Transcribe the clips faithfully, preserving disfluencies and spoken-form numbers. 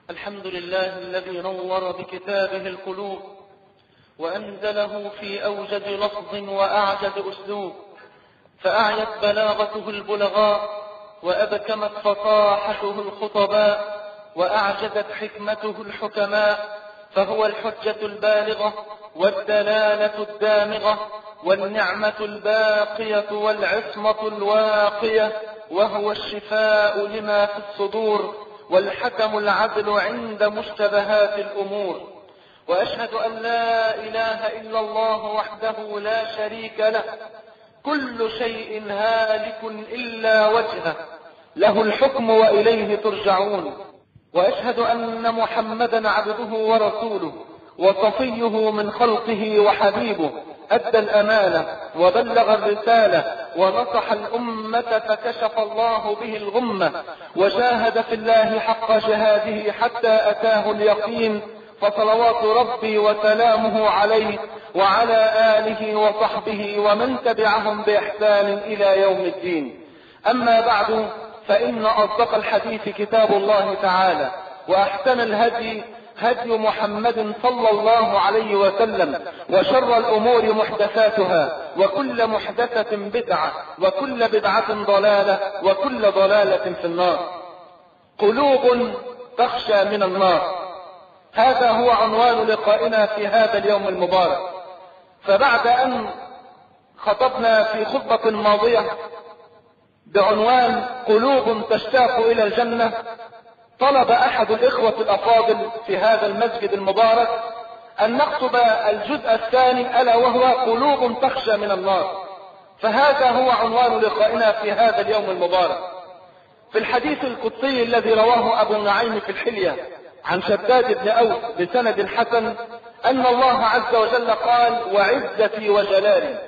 الحمد لله الذي نور بكتابه القلوب وأنزله في أوجد لفظ وأعجز أسلوب، فأعيت بلاغته البلغاء وأبكمت فصاحته الخطباء وأعجزت حكمته الحكماء، فهو الحجة البالغة والدلالة الدامغة والنعمة الباقية والعصمة الواقية، وهو الشفاء لما في الصدور والحكم العدل عند مشتبهات الأمور. وأشهد أن لا إله إلا الله وحده لا شريك له، كل شيء هالك إلا وجهه، له الحكم وإليه ترجعون. وأشهد أن محمدا عبده ورسوله وصفيه من خلقه وحبيبه، أدى الأمانة وبلغ الرسالة ونصح الأمة فكشف الله به الغمة، وجاهد في الله حق جهاده حتى أتاه اليقين، فصلوات ربي وسلامه عليه وعلى آله وصحبه ومن تبعهم بإحسان إلى يوم الدين. أما بعد، فإن أصدق الحديث كتاب الله تعالى، وأحسن الهدي هدي محمد صلى الله عليه وسلم، وشر الأمور محدثاتها، وكل محدثة بدعة، وكل بدعة ضلالة، وكل ضلالة في النار. قلوب تخشى من النار، هذا هو عنوان لقائنا في هذا اليوم المبارك. فبعد أن خطبنا في خطبة ماضية بعنوان قلوب تشتاق إلى الجنة، طلب أحد الإخوة الأفاضل في هذا المسجد المبارك أن نخطب الجزء الثاني، ألا وهو قلوب تخشى من النار. فهذا هو عنوان لقائنا في هذا اليوم المبارك. في الحديث القدسي الذي رواه أبو نعيم في الحلية عن شداد بن أوس بسند حسن، أن الله عز وجل قال: وعزتي وجلالي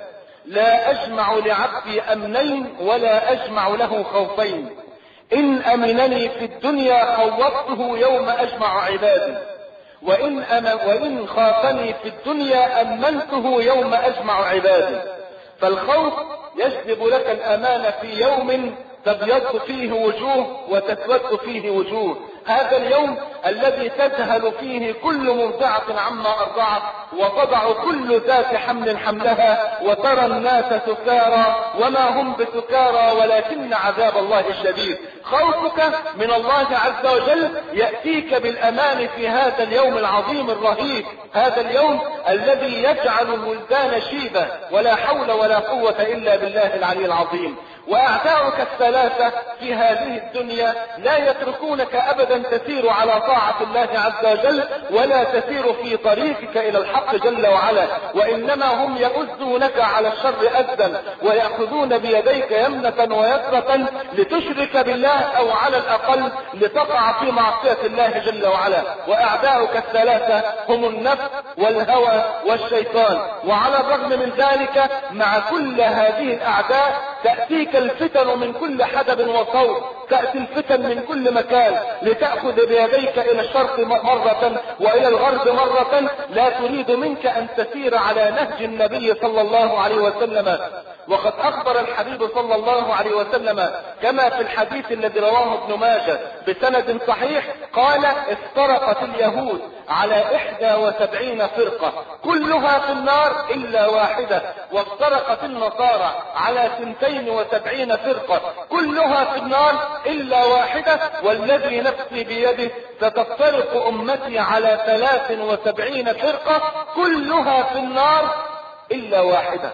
لا أجمع لعبدي أمنين ولا أجمع له خوفين، إن أمنني في الدنيا خوفته يوم أجمع عبادي، وإن, أم وإن خافني في الدنيا أمنته يوم أجمع عبادي. فالخوف يجلب لك الأمان في يوم تبيض فيه وجوه وتسود فيه وجوه، هذا اليوم الذي تذهل فيه كل مرضعة عما أرضعت، وتضع كل ذات حمل حملها، وترى الناس سكارى وما هم بسكارى ولكن عذاب الله الشديد. خوفك من الله عز وجل يأتيك بالأمان في هذا اليوم العظيم الرهيب، هذا اليوم الذي يجعل الولدان شيبة، ولا حول ولا قوة إلا بالله العلي العظيم. وأعداؤك الثلاثة في هذه الدنيا لا يتركونك أبدا تسير على طاعة الله عز وجل، ولا تسير في طريقك إلى الحق جل وعلا، وإنما هم يؤذونك على الشر أذى، ويأخذون بيديك يمنة ويسرة لتشرك بالله، أو على الأقل لتقع في معصية الله جل وعلا. وأعداؤك الثلاثة هم النفس والهوى والشيطان. وعلى الرغم من ذلك، مع كل هذه الأعداء تأتيك الفتن من كل حدب وصوت، تأتي الفتن من كل مكان لتأخذ بيديك إلى الشرق مرة وإلى الغرب مرة، لا تريد منك أن تسير على نهج النبي صلى الله عليه وسلم. وقد أخبر الحبيب صلى الله عليه وسلم كما في الحديث الذي رواه ابن ماجه بسند صحيح، قال: افترقت اليهود على إحدى وسبعين فرقة كلها في النار إلا واحدة، وافترقت النصارى على سنتين وسبعين فرقة كلها في النار إلا واحدة، والذي نفسي بيده ستفترق أمتي على ثلاث وسبعين فرقة كلها في النار إلا واحدة.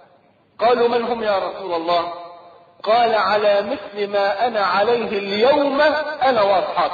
قالوا: من هم يا رسول الله؟ قال: على مثل ما أنا عليه اليوم أنا وأصحابي.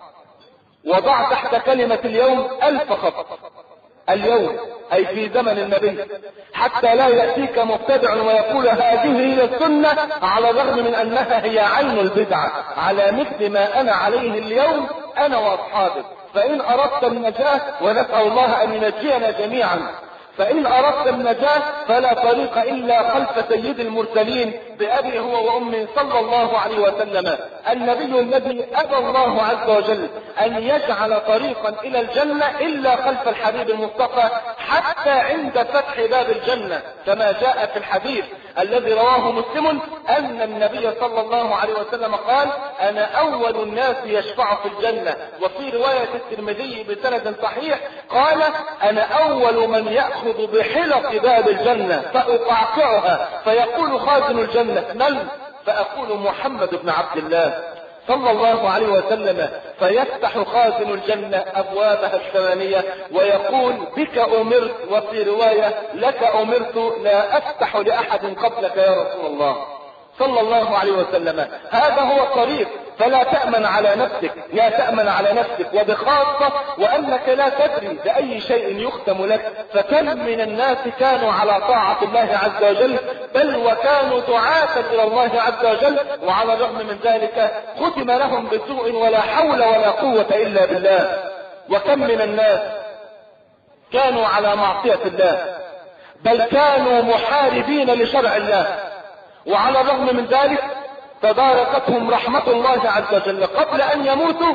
وضع تحت كلمة اليوم ألف خط، اليوم أي في زمن النبي، حتى لا يأتيك مبتدع ويقول هذه هي السنة، على الرغم من أنها هي عين البدعة. على مثل ما أنا عليه اليوم أنا وأصحابي. فإن أردت النجاة، ونسأل الله أن ينجينا جميعا، فإن أردت النجاة فلا طريق إلا خلف سيد المرسلين بأبي هو وأمي صلى الله عليه وسلم، النبي الذي أبى الله عز وجل أن يجعل طريقا إلى الجنة إلا خلف الحبيب المصطفى حتى عند فتح باب الجنة، كما جاء في الحديث الذي رواه مسلم أن النبي صلى الله عليه وسلم قال: أنا أول الناس يشفع في الجنة. وفي رواية الترمذي بسند صحيح قال: أنا أول من يأخذ بحلق باب الجنة فأقعقعها، فيقول خازن الجنة: من؟ فأقول: محمد بن عبد الله صلى الله عليه وسلم، فيفتح خازن الجنة أبوابها الثمانية ويقول: بك أمرت، وفي رواية: لك أمرت، لا أفتح لأحد قبلك يا رسول الله صلى الله عليه وسلم. هذا هو الطريق، فلا تأمن على نفسك، لا تأمن على نفسك، وبخاصة وأنك لا تدري بأي شيء يختم لك. فكم من الناس كانوا على طاعة الله عز وجل، بل وكانوا دعاة إلى الله عز وجل، وعلى الرغم من ذلك ختم لهم بسوء ولا حول ولا قوة إلا بالله. وكم من الناس كانوا على معصية الله، بل كانوا محاربين لشرع الله، وعلى الرغم من ذلك تداركتهم رحمة الله عز وجل قبل أن يموتوا،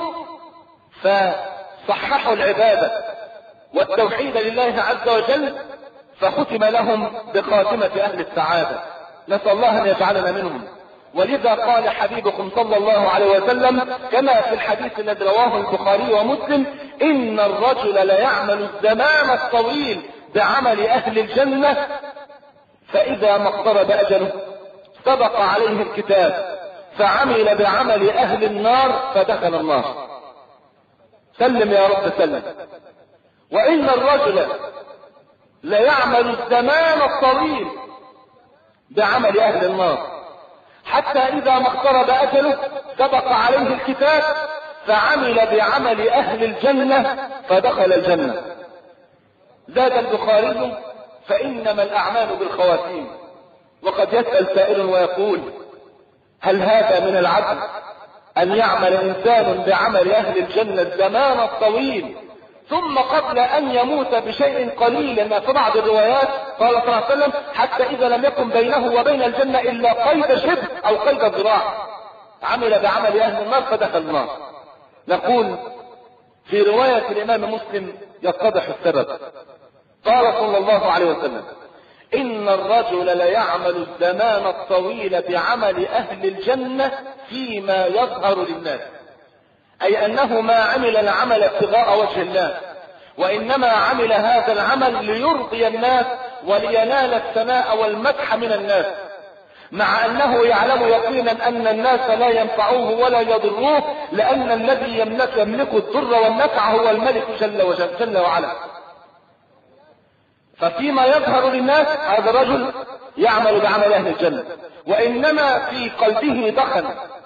فصححوا العبادة والتوحيد لله عز وجل، فختم لهم بخاتمة أهل السعادة. نسأل الله أن يجعلنا منهم. ولذا قال حبيبكم صلى الله عليه وسلم كما في الحديث الذي رواه البخاري ومسلم: إن الرجل ليعمل الزمان الطويل بعمل أهل الجنة، فإذا ما اقترب أجله سبق عليه الكتاب فعمل بعمل أهل النار فدخل النار. سلم يا رب سلم. وإن الرجل ليعمل الزمان الطويل بعمل أهل النار، حتى إذا ما اقترب أجله سبق عليه الكتاب فعمل بعمل أهل الجنة فدخل الجنة. زاد البخاري: فإنما الأعمال بالخواتيم. وقد يسأل سائل ويقول: هل هذا من العدل أن يعمل إنسان بعمل أهل الجنة الزمان الطويل ثم قبل أن يموت بشيء قليل؟ لأن في بعض الروايات قال صلى الله عليه وسلم: حتى إذا لم يكن بينه وبين الجنة إلا قيد شبر أو قيد ذراع، عمل بعمل أهل النار فدخل النار. نقول في رواية الإمام مسلم يتضح السبب. قال صلى الله عليه وسلم: إن الرجل ليعمل الزمان الطويل بعمل أهل الجنة فيما يظهر للناس، أي أنه ما عمل العمل ابتغاء وجه الله، وإنما عمل هذا العمل ليرضي الناس ولينال الثناء والمدح من الناس، مع أنه يعلم يقينا أن الناس لا ينفعوه ولا يضروه، لأن الذي يملك يملك الضر والنفع هو الملك جل وجل جل وعلا. ففيما يظهر للناس هذا الرجل يعمل بعمل أهل الجنة، وإنما في قلبه دخن،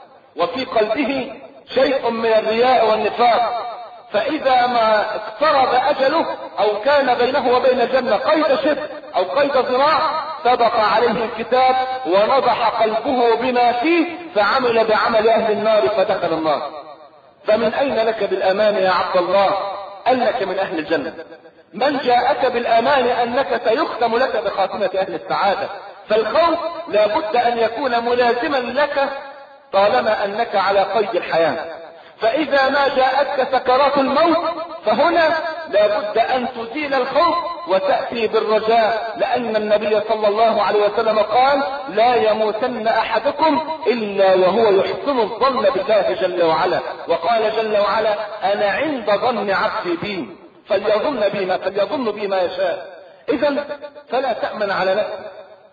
وفي قلبه شيء من الرياء والنفاق. فإذا ما اقترب أجله أو كان بينه وبين الجنة قيد شبر أو قيد ذراع سبق عليه الكتاب ونضح قلبه بما فيه فعمل بعمل أهل النار فدخل النار. فمن أين لك بالأمان يا عبد الله أنك من أهل الجنة؟ من جاءك بالأمان أنك سيختم لك بخاتمة أهل السعادة؟ فالخوف لا بد أن يكون ملازما لك طالما أنك على قيد الحياة. فإذا ما جاءتك سكرات الموت فهنا لا بد أن تزيل الخوف وتأتي بالرجاء، لأن النبي صلى الله عليه وسلم قال: لا يموتن أحدكم إلا وهو يحسن الظن بالله جل وعلا. وقال جل وعلا: أنا عند ظن عبدي بي فليظن بي ما فليظن بي ما يشاء. إذا فلا تأمن على نفسك.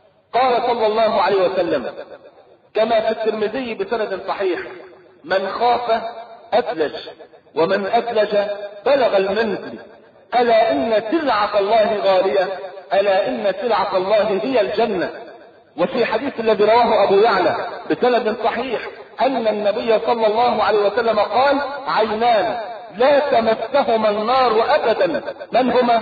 قال صلى الله عليه وسلم كما في الترمذي بسند صحيح: من خاف أدلج، ومن أدلج بلغ المنزل، ألا إن سلعة الله غالية، ألا إن سلعة الله هي الجنة. وفي حديث الذي رواه أبو يعلى بسند صحيح أن النبي صلى الله عليه وسلم قال: عينان لا تمسهما النار أبدا. من هما؟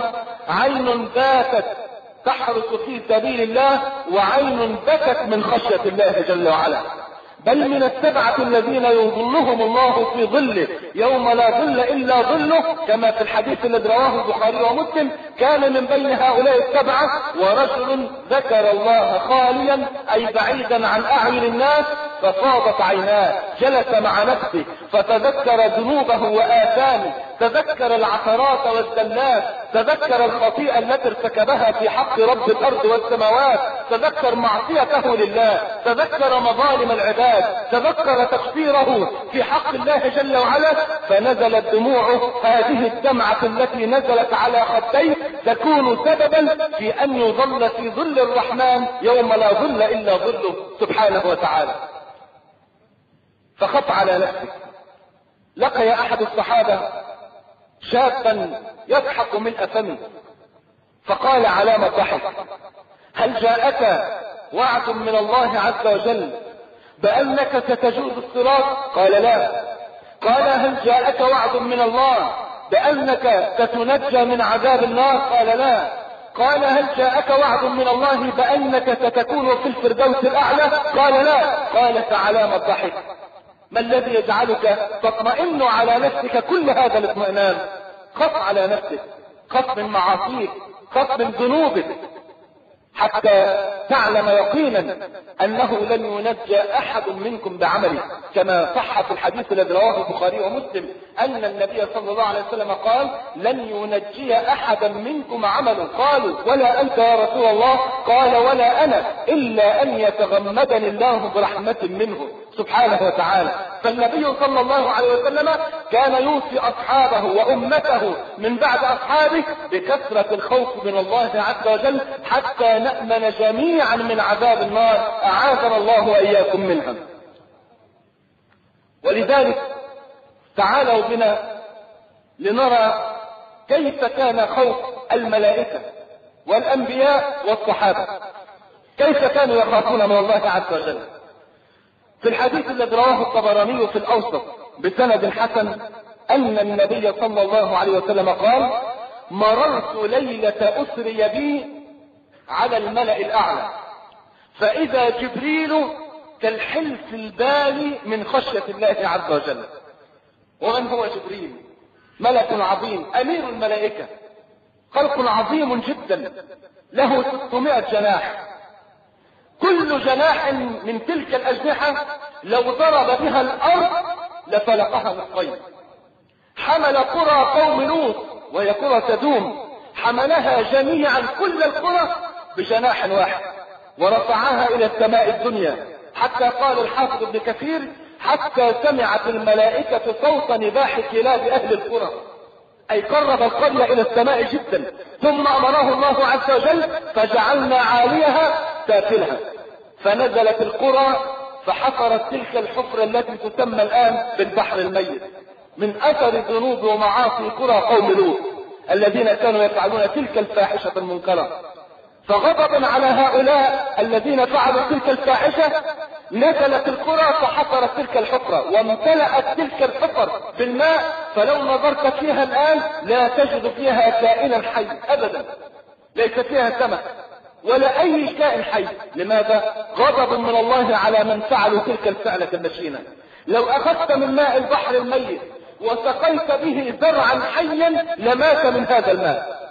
عين باتت تحرس في سبيل الله، وعين بكت من خشية الله جل وعلا. بل من السبعة الذين يظلهم الله في ظله يوم لا ظل إلا ظله، كما في الحديث الذي رواه البخاري ومسلم: كان من بين هؤلاء السبعة ورجل ذكر الله خاليا أي بعيدا عن أعين الناس ففاضت عيناه، جلس مع نفسه فتذكر ذنوبه وآثامه، تذكر العثرات والزلات، تذكر الخطيئة التي ارتكبها في حق رب الأرض والسماوات، تذكر معصيته لله، تذكر مظالم العباد، تذكر تقصيره في حق الله جل وعلا، فنزلت دموعه. هذه الدمعة التي نزلت على خديه تكون سببا في أن يظل في ظل الرحمن يوم لا ظل إلا ظله سبحانه وتعالى. فخف على نفسك. لقي أحد الصحابة شابا يضحك من فمه، فقال علامة ضحك: هل جاءك وعد من الله عز وجل بأنك ستجوز الصراط؟ قال لا. قال هل جاءك وعد من الله بأنك ستنجى من عذاب النار؟ قال لا. قال هل جاءك وعد من الله بأنك ستكون في الفردوس الأعلى؟ قال لا. قال فعلامة ضحك. ما الذي يجعلك تطمئن على نفسك كل هذا الاطمئنان؟ خف على نفسك، خف من معاصيك، خف من ذنوبك، حتى تعلم يقينا أنه لن ينجى أحد منكم بعمله، كما صح في الحديث الذي رواه البخاري ومسلم أن النبي صلى الله عليه وسلم قال: لن ينجي أحدا منكم عمله. قالوا: ولا أنت يا رسول الله؟ قال: ولا أنا، إلا أن يتغمدني الله برحمة منه سبحانه وتعالى. فالنبي صلى الله عليه وسلم كان يوصي أصحابه وأمته من بعد أصحابه بكثرة الخوف من الله عز وجل حتى نأمن جميعا من عذاب النار، أعاذنا الله وإياكم منها. ولذلك تعالوا بنا لنرى كيف كان خوف الملائكة والأنبياء والصحابة، كيف كانوا يخافون من الله عز وجل. في الحديث الذي رواه الطبراني في الأوسط بسند حسن أن النبي صلى الله عليه وسلم قال: مررت ليلة أسري بي على الملأ الأعلى، فإذا جبريل كالحلف البالي من خشية الله عز وجل. ومن هو جبريل؟ ملك عظيم، أمير الملائكة، خلق عظيم جدا، له ستمائة جناح، كل جناح من تلك الأجنحة لو ضرب بها الأرض لفلقها نصفين. حمل قرى قوم لوط وهي قرى سدوم، حملها جميعا كل القرى بجناح واحد ورفعها إلى السماء الدنيا، حتى قال الحافظ ابن كثير: حتى سمعت الملائكة صوت نباح كلاب أهل القرى، أي قرب القرية إلى السماء جدا. ثم أمره الله عز وجل: فجعلنا عاليها سافلها، فنزلت القرى فحفرت تلك الحفرة التي تسمى الآن بالبحر الميت من أثر ذنوب ومعاصي قرى قوم لوط الذين كانوا يفعلون تلك الفاحشة المنكرة. فغضبا على هؤلاء الذين فعلوا تلك الفاحشة نزلت القرى فحفرت تلك الحفرة وامتلأت تلك الحفر بالماء، فلو نظرت فيها الآن لا تجد فيها كائنا حي أبدا، ليس فيها سمك ولا أي كائن حي. لماذا؟ غضب من الله على من فعلوا تلك الفعلة المشينة. لو أخذت من ماء البحر الميت وسقيت به زرعا حيا لمات من هذا الماء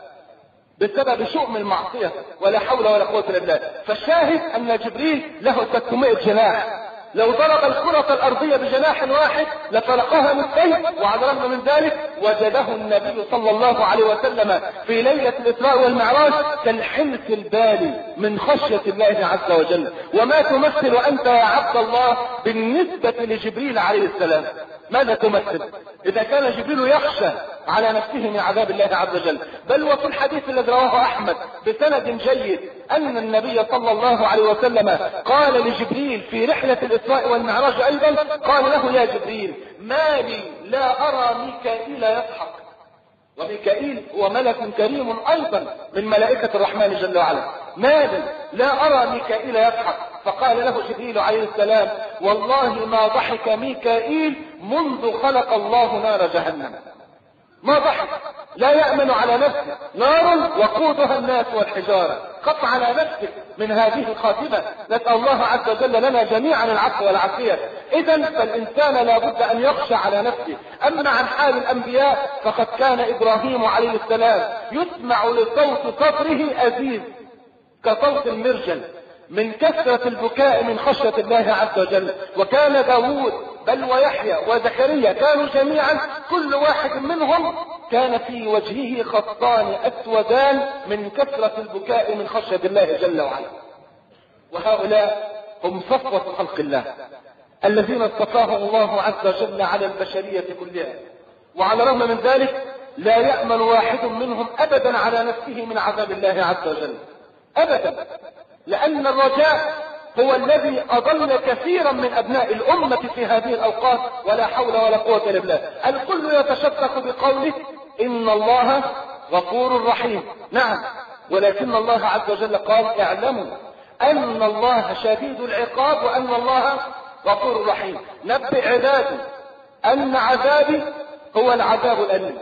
بسبب شؤم المعصية، ولا حول ولا قوة الا بالله. فالشاهد أن جبريل له ستمائة جناح، لو ضرب الكرة الأرضية بجناح واحد لفلقها نصفين. وعلى الرغم من ذلك وجده النبي صلى الله عليه وسلم في ليلة الإسراء والمعراج كالحلف البالي من خشية الله عز وجل. وما تمثل أنت يا عبد الله بالنسبة لجبريل عليه السلام؟ ماذا تمثل؟ إذا كان جبريل يخشى على نفسه من عذاب الله عز وجل. بل وفي الحديث الذي رواه أحمد بسند جيد أن النبي صلى الله عليه وسلم قال لجبريل في رحلة الإسراء والمعراج أيضا، قال له: يا جبريل، ما لي لا أرى ميكائيل يضحك. وميكائيل هو ملك كريم أيضا من ملائكة الرحمن جل وعلا. ما لي لا أرى ميكائيل يضحك. فقال له جبريل عليه السلام: والله ما ضحك ميكائيل منذ خلق الله نار جهنم. ما ضحك، لا يأمن على نفسه، نار وقودها الناس والحجارة. خف على نفسك من هذه الخاتمة. نسأل الله عز وجل لنا جميعا العفو والعافية. إذن فالإنسان لا بد أن يخشى على نفسه. أما عن حال الأنبياء فقد كان إبراهيم عليه السلام يسمع لصوت صدره أزيز كصوت المرجل من كثرة البكاء من خشية الله عز وجل. وكان داود بل ويحيى وزكريا كانوا جميعا كل واحد منهم كان في وجهه خطان أسودان من كثرة البكاء من خشية الله جل وعلا. وهؤلاء هم صفوة خلق الله الذين اصطفاهم الله عز وجل على البشرية كلها، وعلى الرغم من ذلك لا يأمن واحد منهم أبدا على نفسه من عذاب الله عز وجل أبدا، لأن الرجاء هو الذي أضل كثيرا من أبناء الأمة في هذه الأوقات، ولا حول ولا قوة إلا بالله. الكل يتشبث بقوله إن الله غفور رحيم، نعم، ولكن الله عز وجل قال اعلموا أن الله شديد العقاب وأن الله غفور رحيم. نبئ عبادي أن عذابي هو العذاب الأليم.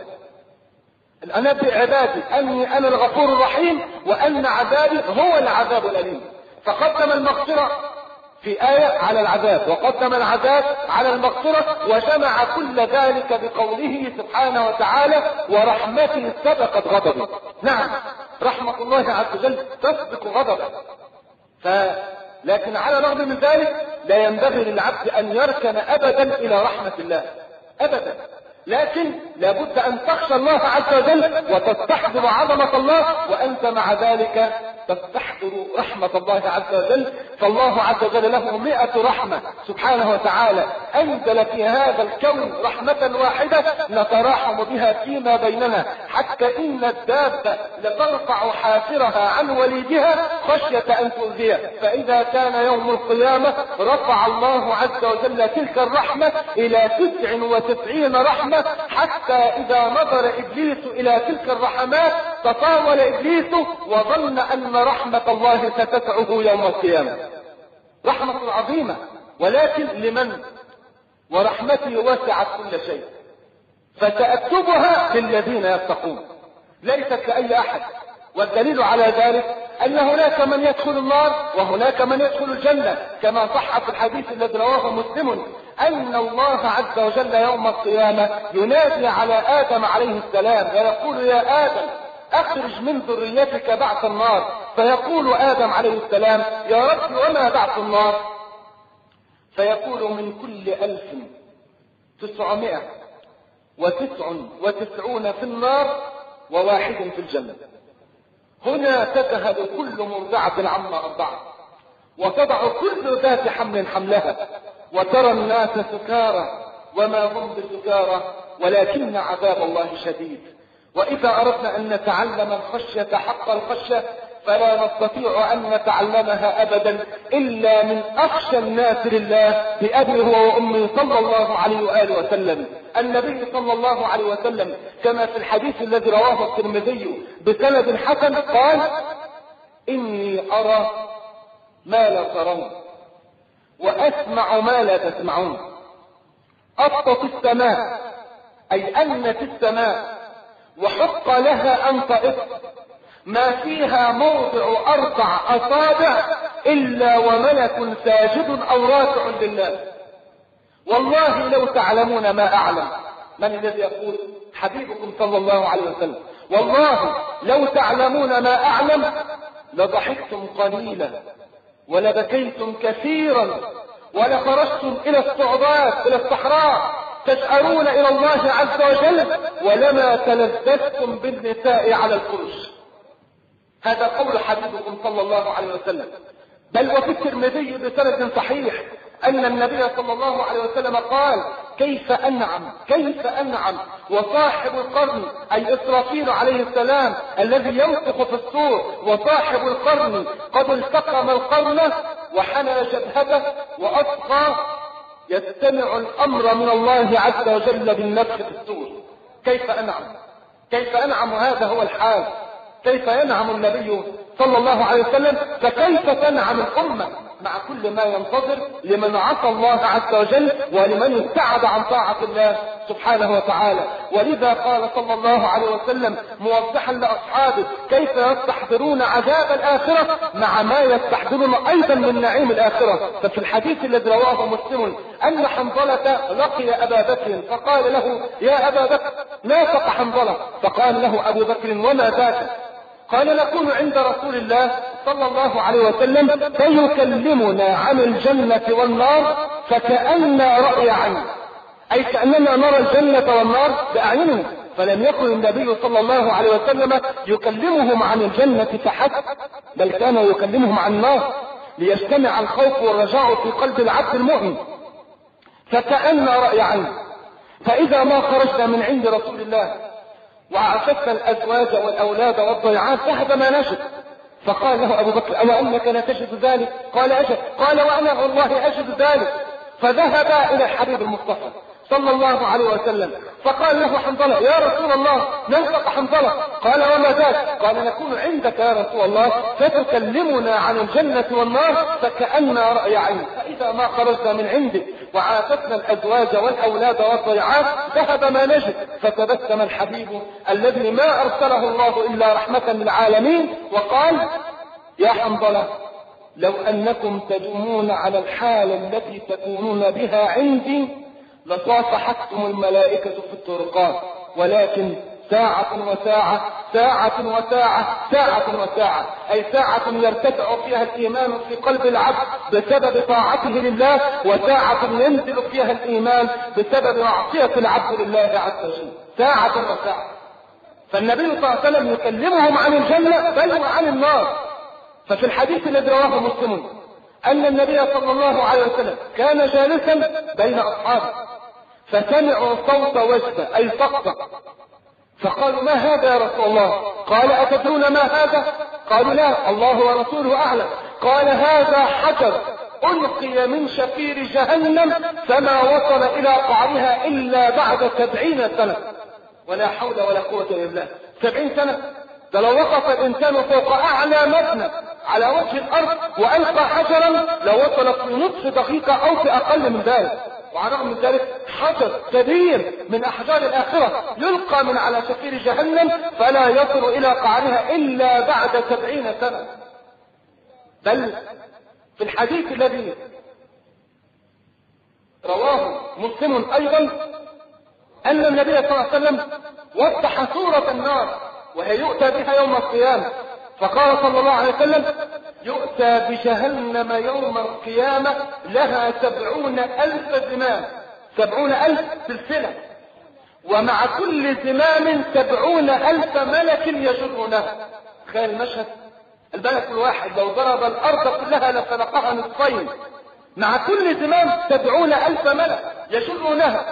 نبئ عبادي أني أنا الغفور الرحيم وأن عذابي هو العذاب الأليم. فقدم المغفرة في آية على العذاب، وقدم العذاب على المغفرة، وجمع كل ذلك بقوله سبحانه وتعالى ورحمتي سبقت غضبي. نعم، رحمة الله عز وجل تسبق غضبه. ف... لكن على الرغم من ذلك لا ينبغي للعبد أن يركن أبدا إلى رحمة الله أبدا، لكن لابد أن تخشى الله عز وجل وتستحضر عظمة الله، وأنت مع ذلك تستحضر رحمة الله عز وجل. فالله عز وجل له مئة رحمة سبحانه وتعالى، أنزل في هذا الكون رحمة واحدة نتراحم بها فيما بيننا، حتى إن الدابة لترفع حافرها عن وليدها خشية أن تؤذيه، فإذا كان يوم القيامة رفع الله عز وجل تلك الرحمة إلى تسع وتسعين رحمة، حتى إذا نظر إبليس إلى تلك الرحمات تطاول إبليس وظن أن رحمة الله ستسعه يوم القيامة. رحمة عظيمة، ولكن لمن؟ ورحمتي وسعت كل شيء فسأكتبها للذين يتقون، ليست لأي أحد. والدليل على ذلك أن هناك من يدخل النار وهناك من يدخل الجنة، كما صح في الحديث الذي رواه مسلم أن الله عز وجل يوم القيامة ينادي على آدم عليه السلام ويقول يا آدم أخرج من ذريتك بعث النار، فيقول آدم عليه السلام يا رب وما بعث النار؟ فيقول من كل ألف تسعمائة وتسع وتسعون في النار وواحد في الجنة. هنا تذهل كل مرضعة عما أرضعت وتضع كل ذات حمل حملها، وترى الناس سكارى وما هم بسكارى ولكن عذاب الله شديد. وإذا أردنا أن نتعلم الخشية حق الخشية فلا نستطيع أن نتعلمها أبدا إلا من أخشى الناس لله بأبي هو وأمي صلى الله عليه وآله وسلم. النبي صلى الله عليه وسلم كما في الحديث الذي رواه الترمذي بسند حسن قال إني أرى ما لا ترون وأسمع ما لا تسمعون. أطت السماء أي أنت السماء وحق لها أن تئط، ما فيها موضع أربع أصابع إلا وملك ساجد أو راكع لله. والله لو تعلمون ما أعلم. من الذي يقول؟ حبيبكم صلى الله عليه وسلم. والله لو تعلمون ما أعلم لضحكتم قليلا ولبكيتم كثيرا ولخرجتم إلى الصعوبات إلى الصحراء تسألون إلى الله عز وجل ولما تلذذتم بالنساء على الفرش. هذا قول حبيبكم صلى الله عليه وسلم. بل وفي الترمذي بسند صحيح أن النبي صلى الله عليه وسلم قال كيف أنعم كيف أنعم وصاحب القرن أي إسرافيل عليه السلام الذي ينفخ في الصور وصاحب القرن قد التقم القرن وحنى جبهته وأصغى يستمع الأمر من الله عز وجل بالنفخ في الصور. كيف أنعم كيف أنعم هذا هو الحال. كيف ينعم النبي صلى الله عليه وسلم، فكيف تنعم الأمة مع كل ما ينتظر لمن عصى الله عز وجل ولمن ابتعد عن طاعة الله سبحانه وتعالى. ولذا قال صلى الله عليه وسلم موضحا لأصحابه كيف يستحضرون عذاب الآخرة مع ما يستحضرون أيضا من نعيم الآخرة. ففي الحديث الذي رواه مسلم أن حنظلة لقي أبا بكر فقال له يا أبا بكر نافق حنظلة، فقال له أبو بكر وما ذاك؟ قال نكون عند رسول الله صلى الله عليه وسلم فيكلمنا عن الجنة والنار فكأن رأي عين، أي كأننا نرى الجنة والنار بأعيننا، فلم يكن النبي صلى الله عليه وسلم يكلمهم عن الجنة فحسب، بل كان يكلمهم عن النار ليجتمع الخوف والرجاء في قلب العبد المؤمن، فكأن رأي عين. فإذا ما خرجنا من عند رسول الله وعافسنا الأزواج والأولاد والضيعات ذهب ما نجد. فقال له أبو بكر: أما أنك لا تجد ذلك؟ قال: أجد. قال: وأنا والله أجد ذلك. فذهب إلى الحبيب المصطفى صلى الله عليه وسلم، فقال له حنظلة: يا رسول الله، ننطق حنظلة. قال: وما ذاك؟ قال: نكون عندك يا رسول الله فتكلمنا عن الجنة والنار فكأن رأي عين. فإذا ما خرجنا من عندك وعافتنا الأزواج والأولاد والضيعات ذهب ما نجد. فتبسم الحبيب الذي ما أرسله الله إلا رحمة للعالمين وقال: يا حنظلة، لو أنكم تدومون على الحال التي تكونون بها عندي لصافحتكم الملائكة في الطرقات، ولكن ساعة وساعة ساعة وساعة ساعة وساعة، أي ساعة يرتفع فيها الإيمان في قلب العبد بسبب طاعته لله، وساعة ينزل فيها الإيمان بسبب معصية العبد لله عز وجل، ساعة وساعة. فالنبي صلى الله عليه وسلم يكلمهم عن الجنة بل وعن النار. ففي الحديث الذي رواه مسلم أن النبي صلى الله عليه وسلم كان جالسا بين أصحابه فسمعوا صوت وجبة أي صفقة، فقالوا: ما هذا يا رسول الله؟ قال: أتدرون ما هذا؟ قالوا: لا، الله ورسوله أعلم. قال: هذا حجر ألقي من شفير جهنم فما وصل إلى قعرها إلا بعد سبعين سنة. ولا حول ولا قوة إلا بالله. سبعين سنة؟ ده لو وقف الإنسان فوق أعلى مبنى على وجه الأرض وألقى حجرا لو وصل في نصف دقيقة أو في أقل من ذلك. وعلى الرغم من ذلك حجر كبير من أحجار الآخرة يلقى من على شفير جهنم فلا يصل إلى قعرها إلا بعد سبعين سنة. بل في الحديث الذي رواه مسلم أيضا أن النبي صلى الله عليه وسلم وضح صورة النار وهي يؤتى بها يوم القيامة، فقال صلى الله عليه وسلم: يؤتى بجهنم يوم القيامة لها سبعون ألف زمام، سبعون ألف سلسلة، ومع كل زمام سبعون ألف ملك يجرونها. تخيل المشهد، الملك الواحد لو ضرب الأرض كلها لفلقها نصفين، مع كل زمام سبعون ألف ملك يجرونها،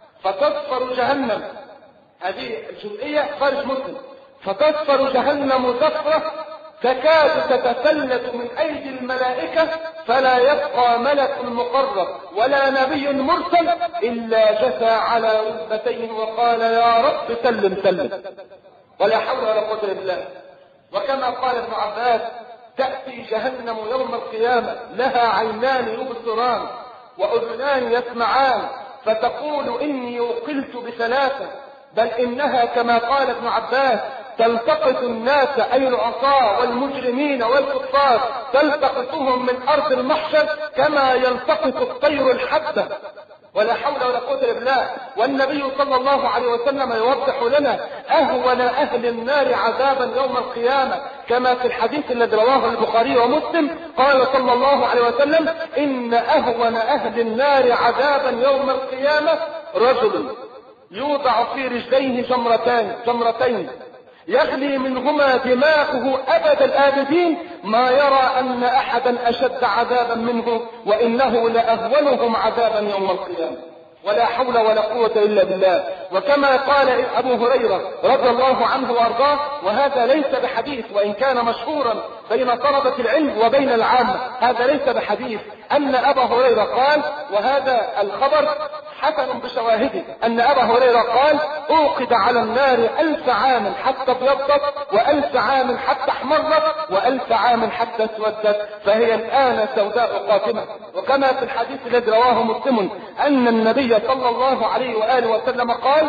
فتصفر جهنم. هذه الجزئية خارج مسلم. فتصفر جهنم زفرة تكاد تتفلت من أيدي الملائكة فلا يبقى ملك مقرب ولا نبي مرسل إلا جثى على ركبتيه وقال: يا رب سلم سلم. ولا حول ولا قوة إلا بالله. وكما قال ابن عباس: تأتي جهنم يوم القيامة لها عينان يبصران وأذنان يسمعان، فتقول: إني وقلت بثلاثة، بل إنها كما قال ابن عباس تلتقط الناس أي العصاة والمجرمين والكفار، تلتقطهم من أرض المحشر كما يلتقط الطير الحبة. ولا حول ولا قوة إلا بالله. والنبي صلى الله عليه وسلم يوضح لنا أهون أهل النار عذابا يوم القيامة كما في الحديث الذي رواه البخاري ومسلم، قال صلى الله عليه وسلم: إن أهون أهل النار عذابا يوم القيامة رجل يوضع في رجليه جمرتان جمرتين يغلي منهما دماغه أبد الآبدين، ما يرى أن أحدا أشد عذابا منه، وإنه لأهونهم عذابا يوم القيامة. ولا حول ولا قوة إلا بالله. وكما قال أبو هريرة رضي الله عنه وأرضاه، وهذا ليس بحديث وإن كان مشهورا بين طلبة العلم وبين العامة، هذا ليس بحديث، أن أبا هريرة قال، وهذا الخبر حسن بشواهده، أن أبا هريرة قال: أوقد على النار ألف عام حتى ابيضت، وألف عام حتى احمرت، وألف عام حتى اسودت، فهي الآن سوداء قاتمة. وكما في الحديث الذي رواه مسلم أن النبي صلى الله عليه وآله وسلم قال: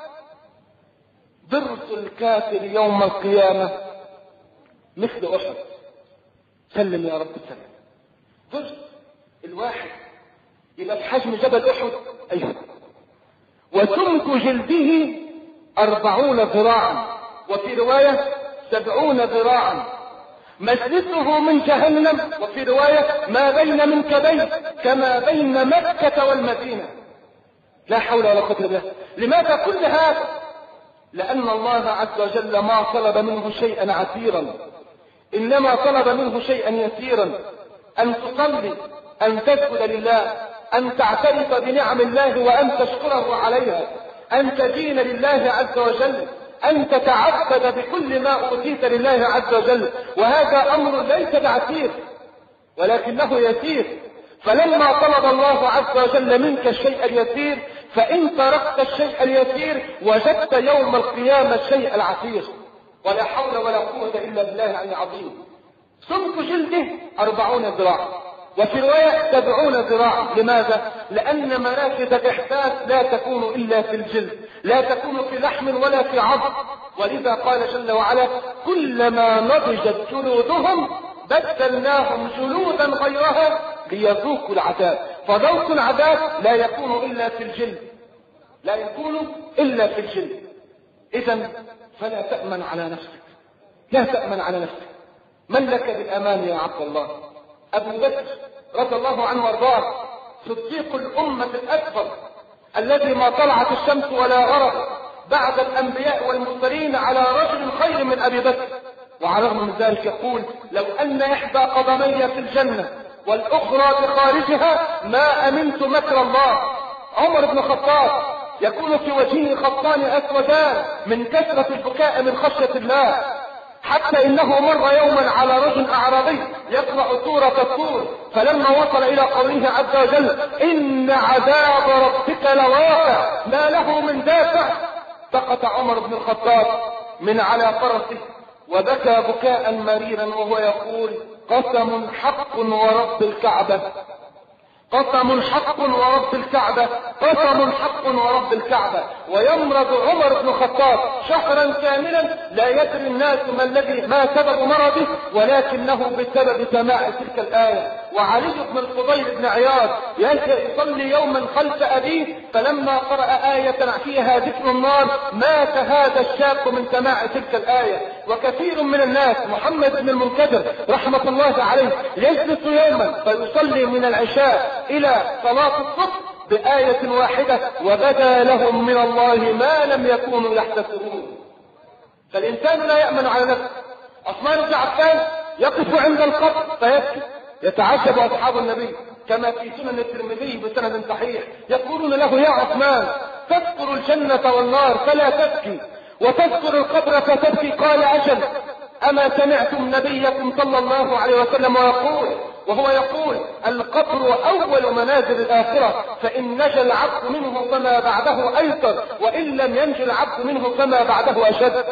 ضرس الكافر يوم القيامة مثل أحد. سلم يا رب سلم. ضرس الواحد يبقى بحجم جبل أحد، أيوه. وسمك جلده أربعون ذراعا، وفي رواية سبعون ذراعا. مجلسه من جهنم، وفي رواية ما بين منكبيه كما بين مكة والمدينة. لا حول ولا قوة إلا بالله. لماذا كل هذا؟ لأن الله عز وجل ما طلب منه شيئا عسيرا، إنما طلب منه شيئا يسيرا، أن تصلي، أن تسجد لله، أن تعترف بنعم الله وأن تشكره عليها، أن تدين لله عز وجل، أن تتعبد بكل ما أوتيت لله عز وجل. وهذا أمر ليس بعسير ولكنه يسير. فلما طلب الله عز وجل منك الشيء اليسير، فإن تركت الشيء اليسير وجدت يوم القيامة الشيء العسير. ولا حول ولا قوة إلا بالله العظيم. سمك جلده أربعون ذراعا، وفي رواية سبعون ذراعا. لماذا؟ لأن مراكز الإحساس لا تكون إلا في الجلد، لا تكون في لحم ولا في عظم. ولذا قال جل وعلا: كلما نضجت جلودهم بدلناهم جلودا غيرها ليذوقوا العذاب. فذوق العذاب لا يكون إلا في الجلد، لا يكون إلا في الجلد. إذن فلا تأمن على نفسك، لا تأمن على نفسك. من لك بالأمان يا عبد الله؟ أبو بكر رضي الله عنه وارضاه، صديق الأمة الأكبر، الذي ما طلعت الشمس ولا غربت بعد الأنبياء والمرسلين على رجل خير من أبي بكر. وعلى الرغم من ذلك يقول: لو أن إحدى قدمي في الجنة والأخرى بخارجها ما أمنت مكر الله. عمر بن الخطاب يكون في وجهه خطان أسودان من كثرة البكاء من خشية الله، حتى إنه مر يوما على رجل أعرابي يقرأ سورة الطور، فلما وصل إلى قوله عز وجل: إن عذاب ربك لواقع ما له من دافع، سقط عمر بن الخطاب من على فرسه وبكى بكاء مريرا وهو يقول: قسم حق ورب الكعبة، قسم حق ورب الكعبة، قسم حق ورب الكعبة. ويمرض عمر بن الخطاب شهرا كاملا لا يدري الناس ما الذي ما سبب مرضه، ولكنه بسبب سماع تلك الآية. وعلي بن الفضيل بن عياض يصلي يوما خلف أبيه، فلما قرأ آية فيها ذكر النار مات هذا الشاب من سماع تلك الآية. وكثير من الناس، محمد بن المنكدر رحمة الله عليه، يجلس يوما فيصلي من العشاء إلى صلاة الصبح بآية واحدة وبدا لهم من الله ما لم يكونوا يحتسبون. فالإنسان لا يأمن على نفسه. عثمان بن عفان يقف عند القبر فيبكي، يتعجب أصحاب النبي كما في سنن الترمذي بسند صحيح، يقولون له: يا عثمان، تذكر الجنة والنار فلا تبكي، وتذكر القبر فتبكي؟ قال: أجل، أما سمعتم نبيكم صلى الله عليه وسلم ويقول وهو يقول: القبر أول منازل الآخرة، فإن نجى العبد منه فما بعده أيسر، وإن لم ينجى العبد منه فما بعده أشد.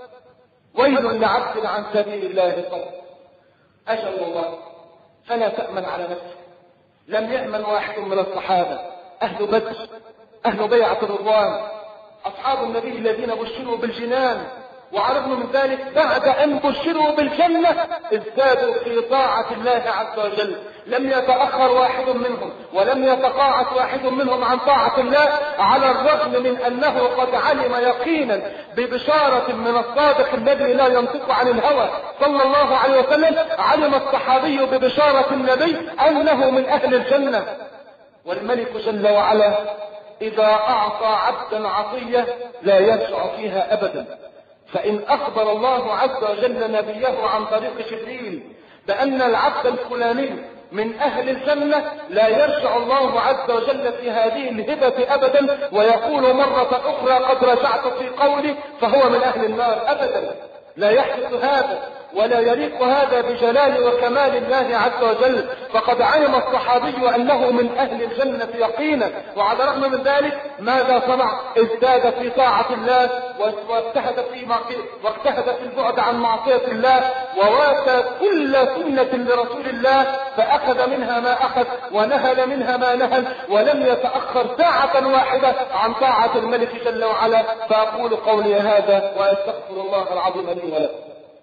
ويل لعبد عن سبيل الله صد. أجل الله، فلا تأمن على نفسك. لم يأمن واحد من الصحابة، أهل بدر، أهل بيعة الرضوان، أصحاب النبي الذين بشروا بالجنان، وعلى الرغم من ذلك بعد أن بشروا بالجنة ازدادوا في طاعة الله عز وجل. لم يتأخر واحد منهم ولم يتقاعس واحد منهم عن طاعة الله، على الرغم من أنه قد علم يقينا ببشارة من الصادق الذي لا ينطق عن الهوى صلى الله عليه وسلم. علم الصحابي ببشارة النبي أنه من أهل الجنة. والملك جل وعلا إذا أعطى عبدا عطية لا يرجع فيها أبدا. فإن أخبر الله عز وجل نبيه عن طريق جبريل بأن العبد الفلاني من أهل الجنة، لا يرجع الله عز وجل في هذه الهبة أبدا ويقول مرة أخرى: قد رجعت في قولي فهو من أهل النار. أبدا لا يحدث هذا، ولا يليق هذا بجلال وكمال الله عز وجل. فقد علم الصحابي أنه من أهل الجنة يقينا، وعلى الرغم من ذلك ماذا صنع؟ ازداد في طاعة الله واجتهد في واجتهد في البعد عن معصية الله، وواتى كل سنة لرسول الله، فأخذ منها ما أخذ ونهل منها ما نهل، ولم يتأخر ساعة واحدة عن طاعة الملك جل وعلا. فأقول قولي هذا وأستغفر الله العظيم لي ولكم.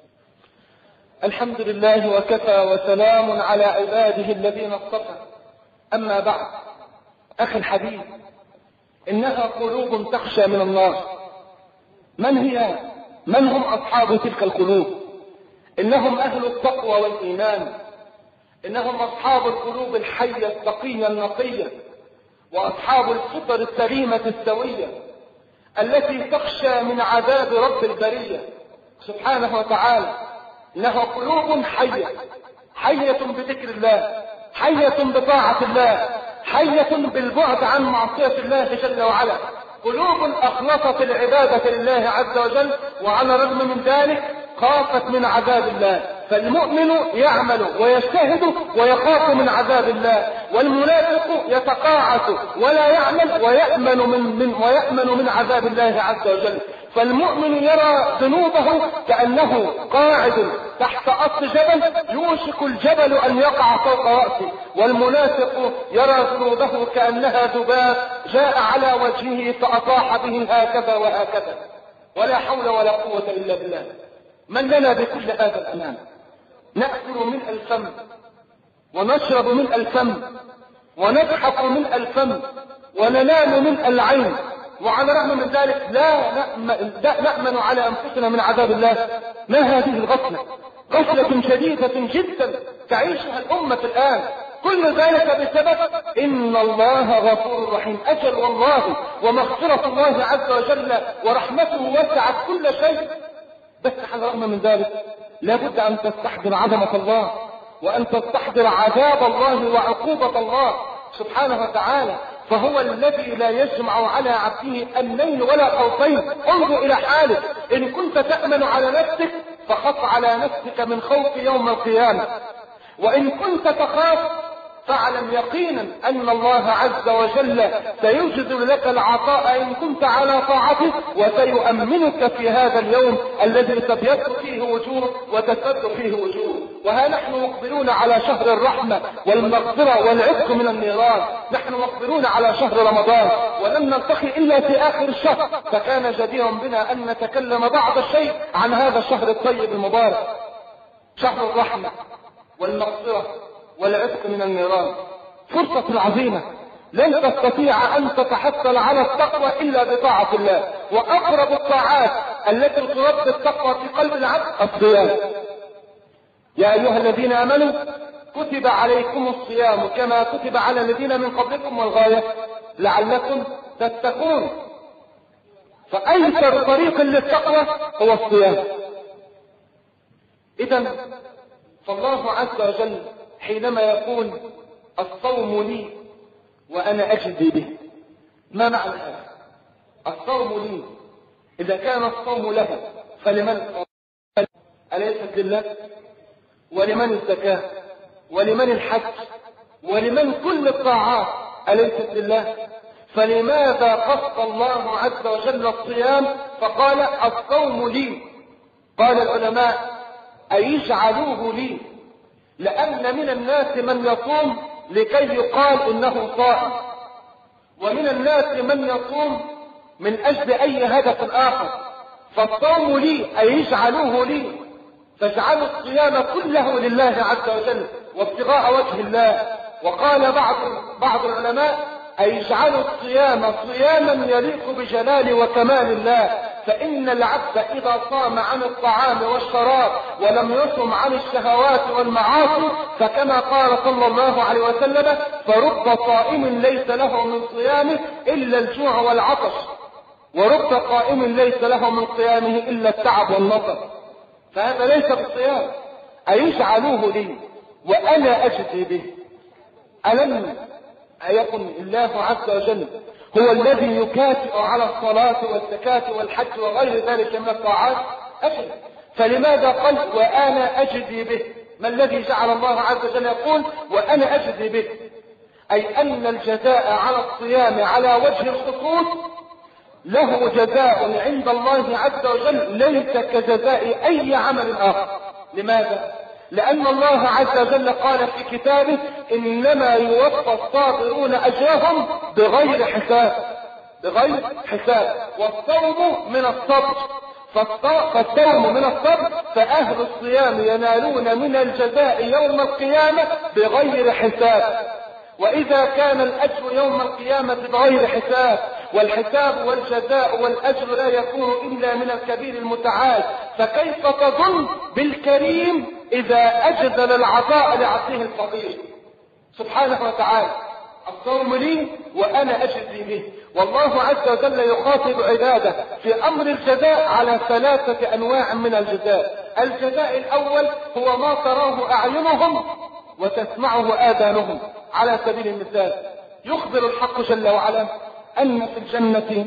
الحمد لله وكفى، وسلام على عباده الذين اصطفى. أما بعد، أخي الحبيب، إنها قلوب تخشى من النار. من هي؟ من هم أصحاب تلك القلوب؟ إنهم أهل التقوى والإيمان، إنهم أصحاب القلوب الحية التقية النقية، وأصحاب الفطر السليمة السوية، التي تخشى من عذاب رب البرية سبحانه وتعالى. له قلوب حية، حية بذكر الله، حية بطاعة الله، حية بالبعد عن معصية الله جل وعلا. قلوب أخلصت العبادة لله عز وجل، وعلى الرغم من ذلك خافت من عذاب الله. فالمؤمن يعمل ويجتهد ويخاف من عذاب الله، والمنافق يتقاعس ولا يعمل ويأمن من, من ويأمن من عذاب الله عز وجل. فالمؤمن يرى ذنوبه كأنه قاعد تحت أصل جبل يوشك الجبل أن يقع فوق رأسه، والمنافق يرى ذنوبه كأنها ذباب جاء على وجهه فأطاح به هكذا وهكذا، ولا حول ولا قوة إلا بالله. من لنا بكل هذا الأمان؟ نأكل من الفم، ونشرب من الفم، ونضحك من الفم، وننام من العين، وعلى الرغم من ذلك لا نأمن على أنفسنا من عذاب الله. ما هذه الغفلة؟ غفلة شديدة جدا تعيشها الأمة الآن. كل ذلك بسبب إن الله غفور رحيم. أجل والله، ومغفرة الله عز وجل ورحمته وسعت كل شيء، بس على الرغم من ذلك لابد أن تستحضر عظمة الله، وأن تستحضر عذاب الله وعقوبة الله سبحانه وتعالى. فهو الذي لا يجمع على عبده أمنين ولا خوفين. انظر إلى حالك، إن كنت تأمن على نفسك فخف على نفسك من خوف يوم القيامة، وإن كنت تخاف فاعلم يقينا أن الله عز وجل سيجزل لك العطاء إن كنت على طاعته، وسيؤمنك في هذا اليوم الذي تبيض فيه وجوه وتسود فيه وجوه. وها نحن مقبلون على شهر الرحمة والمغفرة والعتق من النيران. نحن مقبلون على شهر رمضان، ولم نلتقي إلا في آخر الشهر، فكان جديرا بنا أن نتكلم بعض الشيء عن هذا الشهر الطيب المبارك، شهر الرحمة والمغفرة والعتق من النيران. فرصة عظيمة لن تستطيع أن تتحصل على التقوى إلا بطاعة الله، وأقرب الطاعات التي تربي التقوى في قلب العبد الصيام. يا أيها الذين آمنوا كتب عليكم الصيام كما كتب على الذين من قبلكم، والغاية لعلكم تتقون. فأيسر طريق للتقوى هو الصيام. إذن فالله عز وجل حينما يقول الصوم لي وأنا أجزي به، ما معنى هذا؟ الصوم لي، إذا كان الصوم له فلمن؟ أليست لله؟ ولمن الزكاة؟ ولمن الحج؟ ولمن كل الطاعات؟ أليست لله؟ فلماذا خص الله عز وجل الصيام فقال الصوم لي؟ قال العلماء أيجعلوه لي، لأن من الناس من يصوم لكي يقال إنه صائم، ومن الناس من يصوم من أجل أي هدف آخر. فالصوم لي أي يجعلوه لي، فاجعلوا الصيام كله لله عز وجل وابتغاء وجه الله. وقال بعض بعض العلماء أي يجعلوا الصيام صياما يليق بجلال وكمال الله، فإن العبد إذا صام عن الطعام والشراب ولم يصم عن الشهوات والمعاصي، فكما قال صلى الله عليه وسلم فرب صائم ليس له من صيامه إلا الجوع والعطش، ورب قائم ليس له من قيامه إلا التعب والنصب. فهذا ليس بالصيام. أيجعلوه لي وأنا أجزي به. ألم يكن الله عز وجل هو الذي يكافئ على الصلاة والزكاة والحج وغير ذلك من الطاعات؟ أجل. فلماذا قال وأنا أجزي به؟ ما الذي جعل الله عز وجل يقول وأنا أجزي به؟ أي أن الجزاء على الصيام على وجه الخصوص له جزاء عند الله عز وجل ليس كجزاء أي عمل آخر. لماذا؟ لأن الله عز وجل قال في كتابه إنما يوفى الصابرون أجرهم بغير حساب، بغير حساب. والصوم من الصبر، فالصوم من الصبر، فأهل الصيام ينالون من الجزاء يوم القيامة بغير حساب. وإذا كان الأجر يوم القيامة بغير حساب، والحساب والجزاء والأجر لا يكون إلا من الكبير المتعال، فكيف تظن بالكريم إذا أجزل العطاء لعبده الفقير سبحانه وتعالى؟ الصوم لي وأنا أجزي به. والله عز وجل يخاطب عباده في أمر الجزاء على ثلاثة أنواع من الجزاء. الجزاء الأول هو ما تراه أعينهم وتسمعه آذانهم. على سبيل المثال يخبر الحق جل وعلا أن في الجنة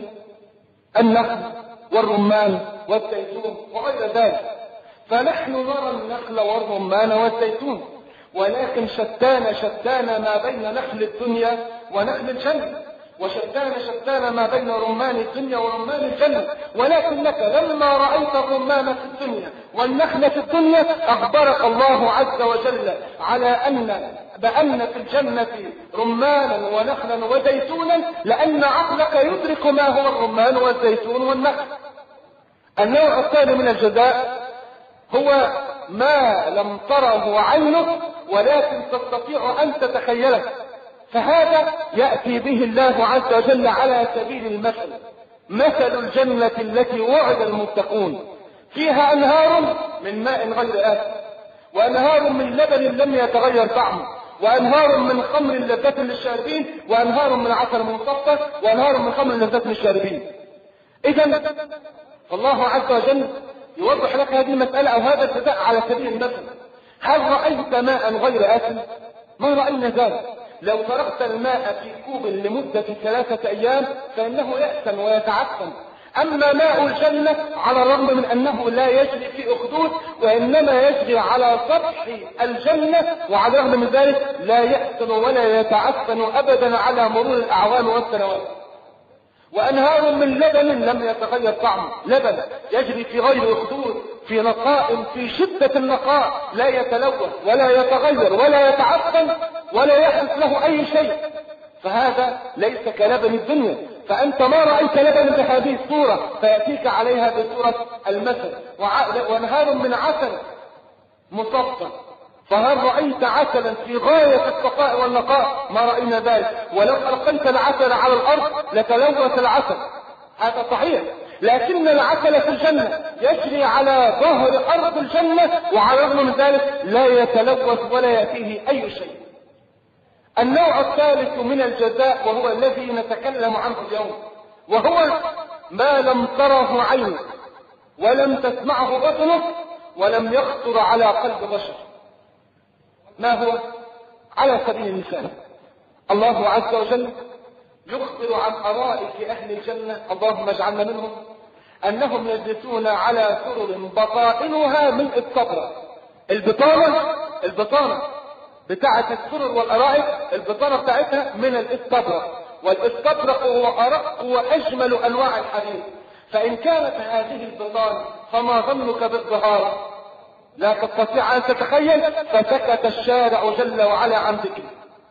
النخل والرمان والزيتون وغير ذلك، فنحن نرى النخل والرمان والزيتون، ولكن شتان شتان ما بين نخل الدنيا ونخل الجنة، وشتان شتان ما بين رمان الدنيا ورمان الجنة. ولكنك لما رأيت الرمان في الدنيا والنخل في الدنيا أخبرك الله عز وجل على أن بأن في الجنة رمانا ونخلا وزيتونا، لأن عقلك يدرك ما هو الرمان والزيتون والنخل. النوع الثاني من الجزاء هو ما لم تره عينك ولكن تستطيع أن تتخيله، فهذا يأتي به الله عز وجل على سبيل المثل. مثل الجنة التي وعد المتقون فيها أنهار من ماء غير آسن، وأنهار من لبن لم يتغير طعمه، وأنهار من خمر لذة للشاربين، وأنهار من عسل مصفى، وأنهار من خمر لذة للشاربين. إذا فالله عز وجل يوضح لك هذه المسألة أو هذا الجزاء على سبيل المثل. هل رأيت ماء غير آسن؟ ما رأينا ذلك. لو تركت الماء في كوب لمدة ثلاثة أيام فإنه يأسن ويتعفن. أما ماء الجنة على الرغم من أنه لا يجري في أخدود وإنما يجري على سطح الجنة، وعلى الرغم من ذلك لا يأسن ولا يتعفن أبدا على مرور الأعوام والسنوات. وأنهار من لبن لم يتغير طعمه، لبن يجري في غير أخدود في نقاء في شدة النقاء، لا يتلوث ولا يتغير ولا يتعفن ولا يحدث له أي شيء، فهذا ليس كلبن الدنيا. فأنت ما رأيت لبن بهذه الصورة فيأتيك عليها بصورة المثل. وأنهار من عسل مصفى، فهل رأيت عسلا في غاية الصفاء والنقاء؟ ما رأينا ذلك. ولو ألقيت العسل على الأرض لتلوث العسل، هذا صحيح، لكن العسل في الجنة يجري على ظهر أرض الجنة وعلى الرغم من ذلك لا يتلوث ولا يأتيه أي شيء. النوع الثالث من الجزاء وهو الذي نتكلم عنه اليوم، وهو ما لم تره عينك ولم تسمعه بطنك ولم يخطر على قلب بشر. ما هو؟ على سبيل المثال الله عز وجل يخبر عن أرائك أهل الجنة، اللهم اجعلنا منهم، أنهم يجلسون على سرر بطائنها من استبرق. البطانة البطانة بتاعة السرر والأرائك البطانة بتاعتها من الاستبرق، والاستبرق هو أرق وأجمل أنواع الحرير. فإن كانت هذه البطانة فما ظنك بالظهار؟ لا تستطيع أن تتخيل. فسكت الشارع جل وعلا عن ذكره.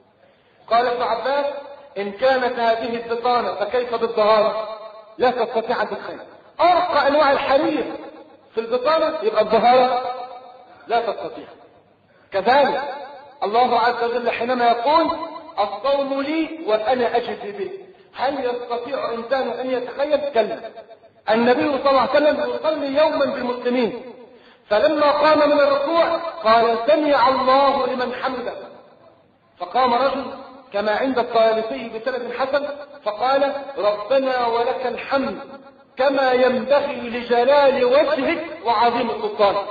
قال ابن عباس إن كانت هذه البطانة فكيف بالظهار؟ لا تستطيع أن تتخيل. أرقى أنواع الحرير في البطانة يبقى الظهارة لا تستطيع. كذلك الله عز وجل حينما يقول الصوم لي وأنا أجزي به، هل يستطيع إنسان أن يتخيل؟ كلا. النبي صلى الله عليه وسلم يصلي يوما بالمسلمين، فلما قام من الركوع قال سمع الله لمن حمده، فقام رجل كما عند الطيالسي بسند حسن فقال ربنا ولك الحمد كما ينبغي لجلال وجهك وعظيم سلطانك.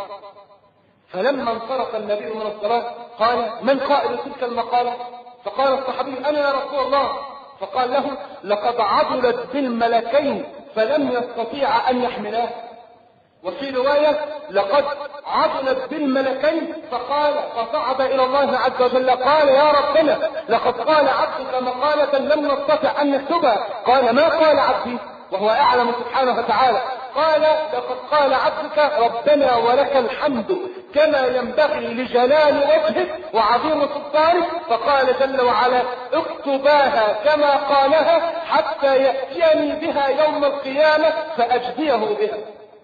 فلما انصرف النبي من الصلاة قال من قائل تلك المقالة؟ فقال الصحابي أنا يا رسول الله. فقال له لقد عضلت بالملكين فلم يستطيع أن يحملاه. وفي رواية لقد عضلت بالملكين فقال فصعد إلى الله عز وجل قال يا ربنا لقد قال عبدك مقالة لم نستطع أن نكتبها. قال ما قال عبدي وهو أعلم سبحانه وتعالى؟ قال لقد قال عبدك ربنا ولك الحمد كما ينبغي لجلال وجهك وعظيم سلطانك. فقال جل وعلا اكتباها كما قالها حتى يأتيني بها يوم القيامة فأجزيه بها.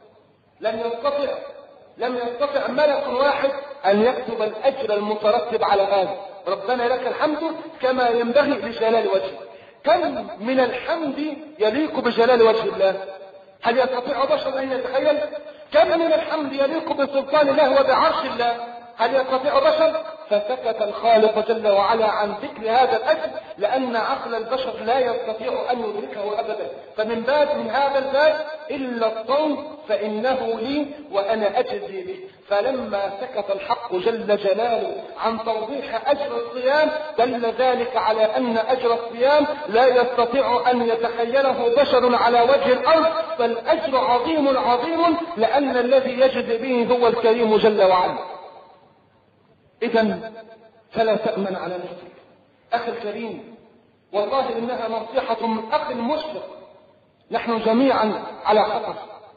لم يستطع لم يستطع ملك واحد أن يكتب الأجر المترتب على هذا. ربنا لك الحمد كما ينبغي لجلال وجهك. كم من الحمد يليق بجلال وجه الله؟ هل يستطيع بشر أن يتخيل؟ كم من الحمد يليق بسلطان الله وبعرش الله؟ هل يستطيع بشر؟ فسكت الخالق جل وعلا عن ذكر هذا الأجر، لأن عقل البشر لا يستطيع أن يدركه أبدا. فمن باب من هذا الباب إلا الصوم فإنه لي وأنا أجزي به. فلما سكت الحق جل جلاله عن توضيح أجر الصيام دل ذلك على أن أجر الصيام لا يستطيع أن يتخيله بشر على وجه الأرض، فالأجر عظيم عظيم، لأن الذي يجزي به هو الكريم جل وعلا. إذن فلا تأمن على نفسك أخي الكريم، والله إنها نصيحة من أخ مشفق. نحن جميعا على خطر،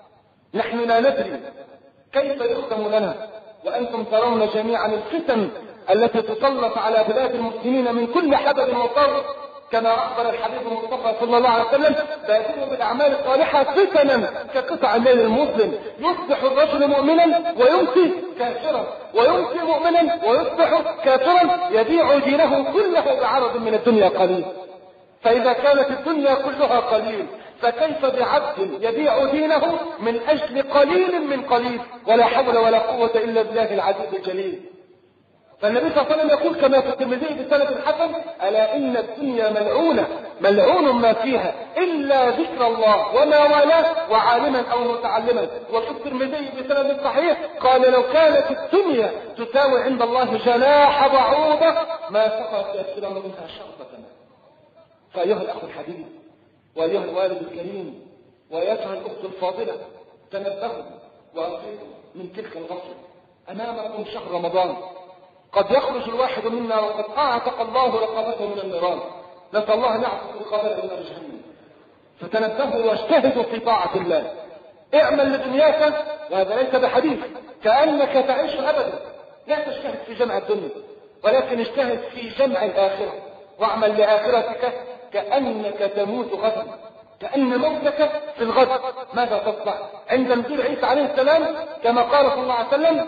نحن لا ندري كيف يختم لنا، وأنتم ترون جميعا الفتن التي تسلط على بلاد المسلمين من كل حدث وطرق، كما أخبر الحبيب المصطفى صلى الله عليه وسلم: بادروا بالأعمال الصالحة فتنا كقطع الليل المظلم، يصبح الرجل مؤمنا ويمسي كافرا، ويمسي مؤمنا ويصبح كافرا، يبيع دينه كله بعرض من الدنيا قليل. فإذا كانت الدنيا كلها قليل، فكيف بعبد يبيع دينه من أجل قليل من قليل؟ ولا حول ولا قوة إلا بالله العزيز الجليل. فالنبي صلى الله عليه وسلم يقول كما في الترمذي بسند حسن: ألا إن الدنيا ملعونة ملعون ما فيها إلا ذكر الله وما والاه وعالما أو متعلما. وفي الترمذي بسند صحيح قال: لو كانت الدنيا تساوي عند الله جناح بعوضة ما سقى كافرا منها شربة ماء. فأيها الأخ الحبيب، وأيها الوالد الكريم، وأيتها الأخت الفاضلة، تنبهوا وأفيقوا من تلك الغفلة. أمامكم شهر رمضان، قد يخرج الواحد منا وقد أعتق الله رقبته من النيران، نسأل الله أن يعتق رقبته من جهنم. فتنبهوا واجتهدوا في طاعة الله. اعمل لدنياك، وهذا ليس بحديث، كأنك تعيش أبدا. لا تجتهد في جمع الدنيا، ولكن اجتهد في جمع الآخرة، واعمل لآخرتك كأنك تموت غدا، كأن موتك في الغد. ماذا تصنع عند نزول عيسى عليه السلام؟ كما قال صلى الله عليه وسلم: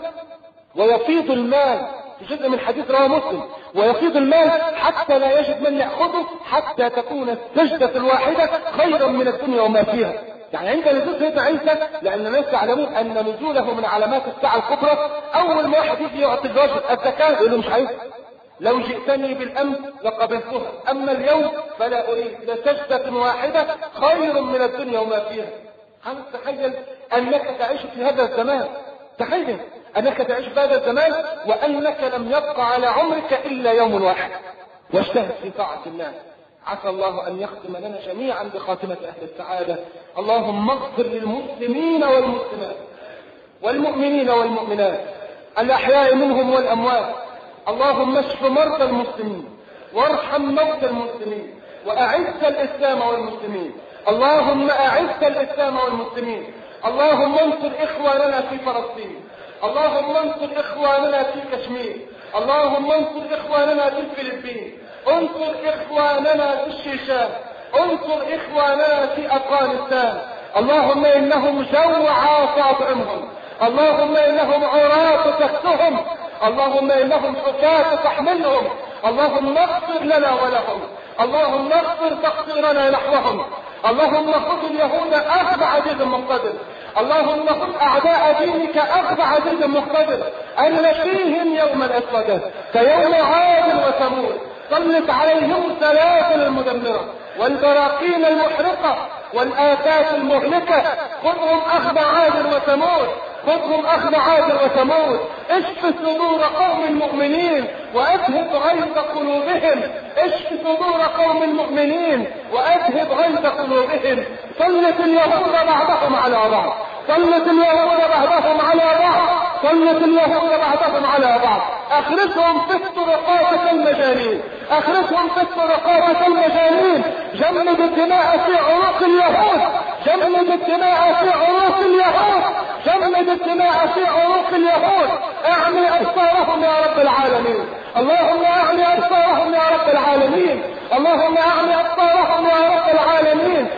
ويفيض المال، في جزء من حديث رواه مسلم: ويفيض المال حتى لا يجد من يأخذه، حتى تكون السجدة الواحدة خيرا من الدنيا وما فيها. يعني عند نزول سيدنا عيسى، لأن الناس يعلمون أن نزوله من علامات الساعة الكبرى، أول ما واحد يجي يعطي الرجل الزكاة يقول له: مش عايز، لو جئتني بالأمس لقبلتها، أما اليوم فلا أريد، لسجدة واحدة خير من الدنيا وما فيها. هل تخيل أنك تعيش في هذا الزمان؟ تخيل أنك تعيش في هذا الزمان وأنك لم يبقى على عمرك إلا يوم واحد. واجتهد في طاعة الله، عسى الله أن يختم لنا جميعا بخاتمة أهل السعادة. اللهم اغفر للمسلمين والمسلمات والمؤمنين والمؤمنات الأحياء منهم والأموات. اللهم اشف مرضى المسلمين، وارحم موتى المسلمين، وأعز الإسلام والمسلمين. اللهم أعز الإسلام والمسلمين. اللهم انصر إخواننا في فلسطين، اللهم انصر إخواننا في كشمير، اللهم انصر إخواننا في الفلبين، انصر إخواننا في الشيشان، انصر إخواننا في أفغانستان. اللهم إنهم جوعى فاطعمهم، اللهم إنهم عراة تكسهم، اللهم إنهم حكاة تحملهم. اللهم اغفر لنا ولهم، اللهم اغفر تقصيرنا نحوهم. اللهم خذ اليهود أخذ عزيز مقتدر، اللهم خذ أعداء دينك أخذ عزيز مقتدر، أن فيهم يوم الأسود كيوم عاد وثمود. سلط عليهم السلاسل المدمرة والبراكين المحرقة والآفات المهلكة. خذهم أخذ عاد وثمود، خذهم أخذ عاد وثمود. اشف صدور قوم المؤمنين وأذهب غيظ قلوبهم، اشف صدور قوم المؤمنين وأذهب غيظ قلوبهم. سلط اليهود بعضهم على بعض، سلط اليهود بعضهم على بعض، سلط اليهود بعضهم على بعض. اخرسهم في الطرقات كالمجانين، اخرسهم في الطرقات كالمجانين. جمد الدماء في عروق اليهود، جمد الدماء في عروق اليهود، جمد الدماء في عروق اليهود. اعمي ابصارهم يا رب العالمين، اللهم اعمي ابصارهم يا رب العالمين، اللهم اعمي ابصارهم يا رب العالمين.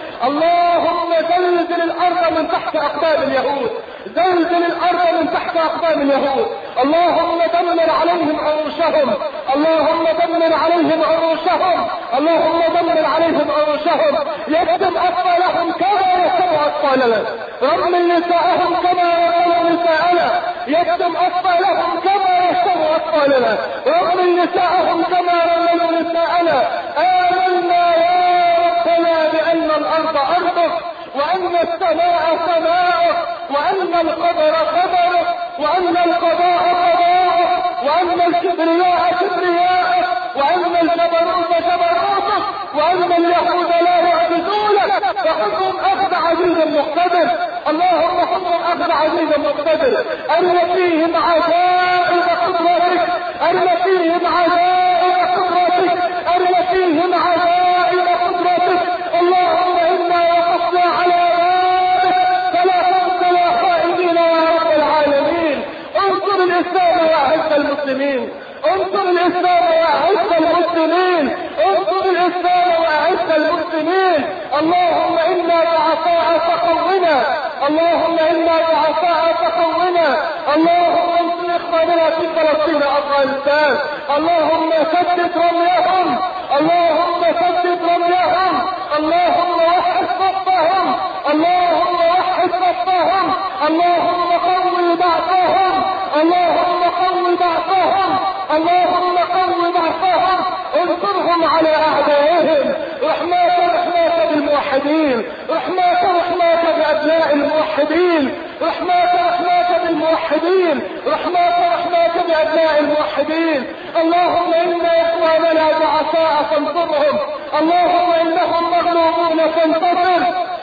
اللهم زلزل الارض من تحت اقدام اليهود، زلزل الارض من تحت اقدام اليهود. اللهم دمر عليهم عروشهم، اللهم دمر عليهم عروشهم، اللهم دمر عليهم عروشهم. يكتم اطفالهم كما يكتم اطفالنا، رمل نساءهم كما رمل نساءنا، يكتم اطفالهم كما يحطموا أطفالنا ويرمي نساءهم كما رموا نساءنا. آمنا يا ربنا بأن الأرض أرضك وأن السماء سماءك وأن القدر قدرك وأن القضاء قضاءك وأن الكبرياء كبرياءك وأن الجبروت جبروتك وأن اليهود لا يعبدونك فخذهم أخذ عزيز مقتدر. اللهم خذهم أخذ عزيز مقتدر. أرنا فيهم عجائب قدرتك أرنا فيهم عجائب قدرتك أرنا فيهم عجائب قدرتك. اللهم إنا وقفنا على بابك فلا تنسى خائبين يا رب العالمين. انصر الإسلام وأعز المسلمين انصر الإسلام وأعز المسلمين انصر الإسلام وأعز المسلمين. اللهم إنا ضعفاء فقونا اللهم إنا ضعفاء فقونا. اللهم انصر إخواننا في فلسطين وأفغانستان. اللهم ثبت رميهم اللهم ثبت رميهم اللهم وحد صفهم اللهم وحد صفهم اللهم قوي بعثهم اللهم قوي بعثهم اللهم قوي بعثهم. انصرهم على أعدائهم. رحماك رحماك بالموحدين رحماك رحماك بأبناء الموحدين رحماك رحماك بالموحدين رحماك رحماك بأبناء الموحدين. اللهم إنا إخواننا ضعفاء فانصرهم. اللهم إنهم مغلوبون فانتصر.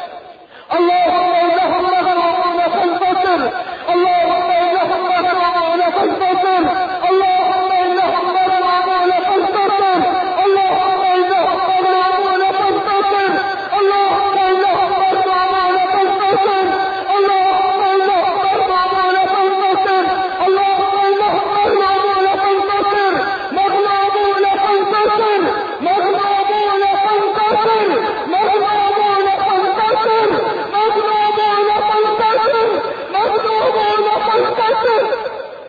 اللهم إنهم مغلوبون فانتصر. اللهم إنهم مغلوبون فانتصر. اللهم إنهم مغلوبون فانتصر. اللهم إنهم مغلوبون فانتصر. اللهم إنهم مغلوبون فانتصر. اللهم إنهم مغلوبون فانتصر. اللهم إنهم مغلوبون فانتصر. مغلوبون فانتصر. مغلوبون فانتصر. مغلوبون فانتصر. مغلوبون فانتصر. مغلوبون فانتصر.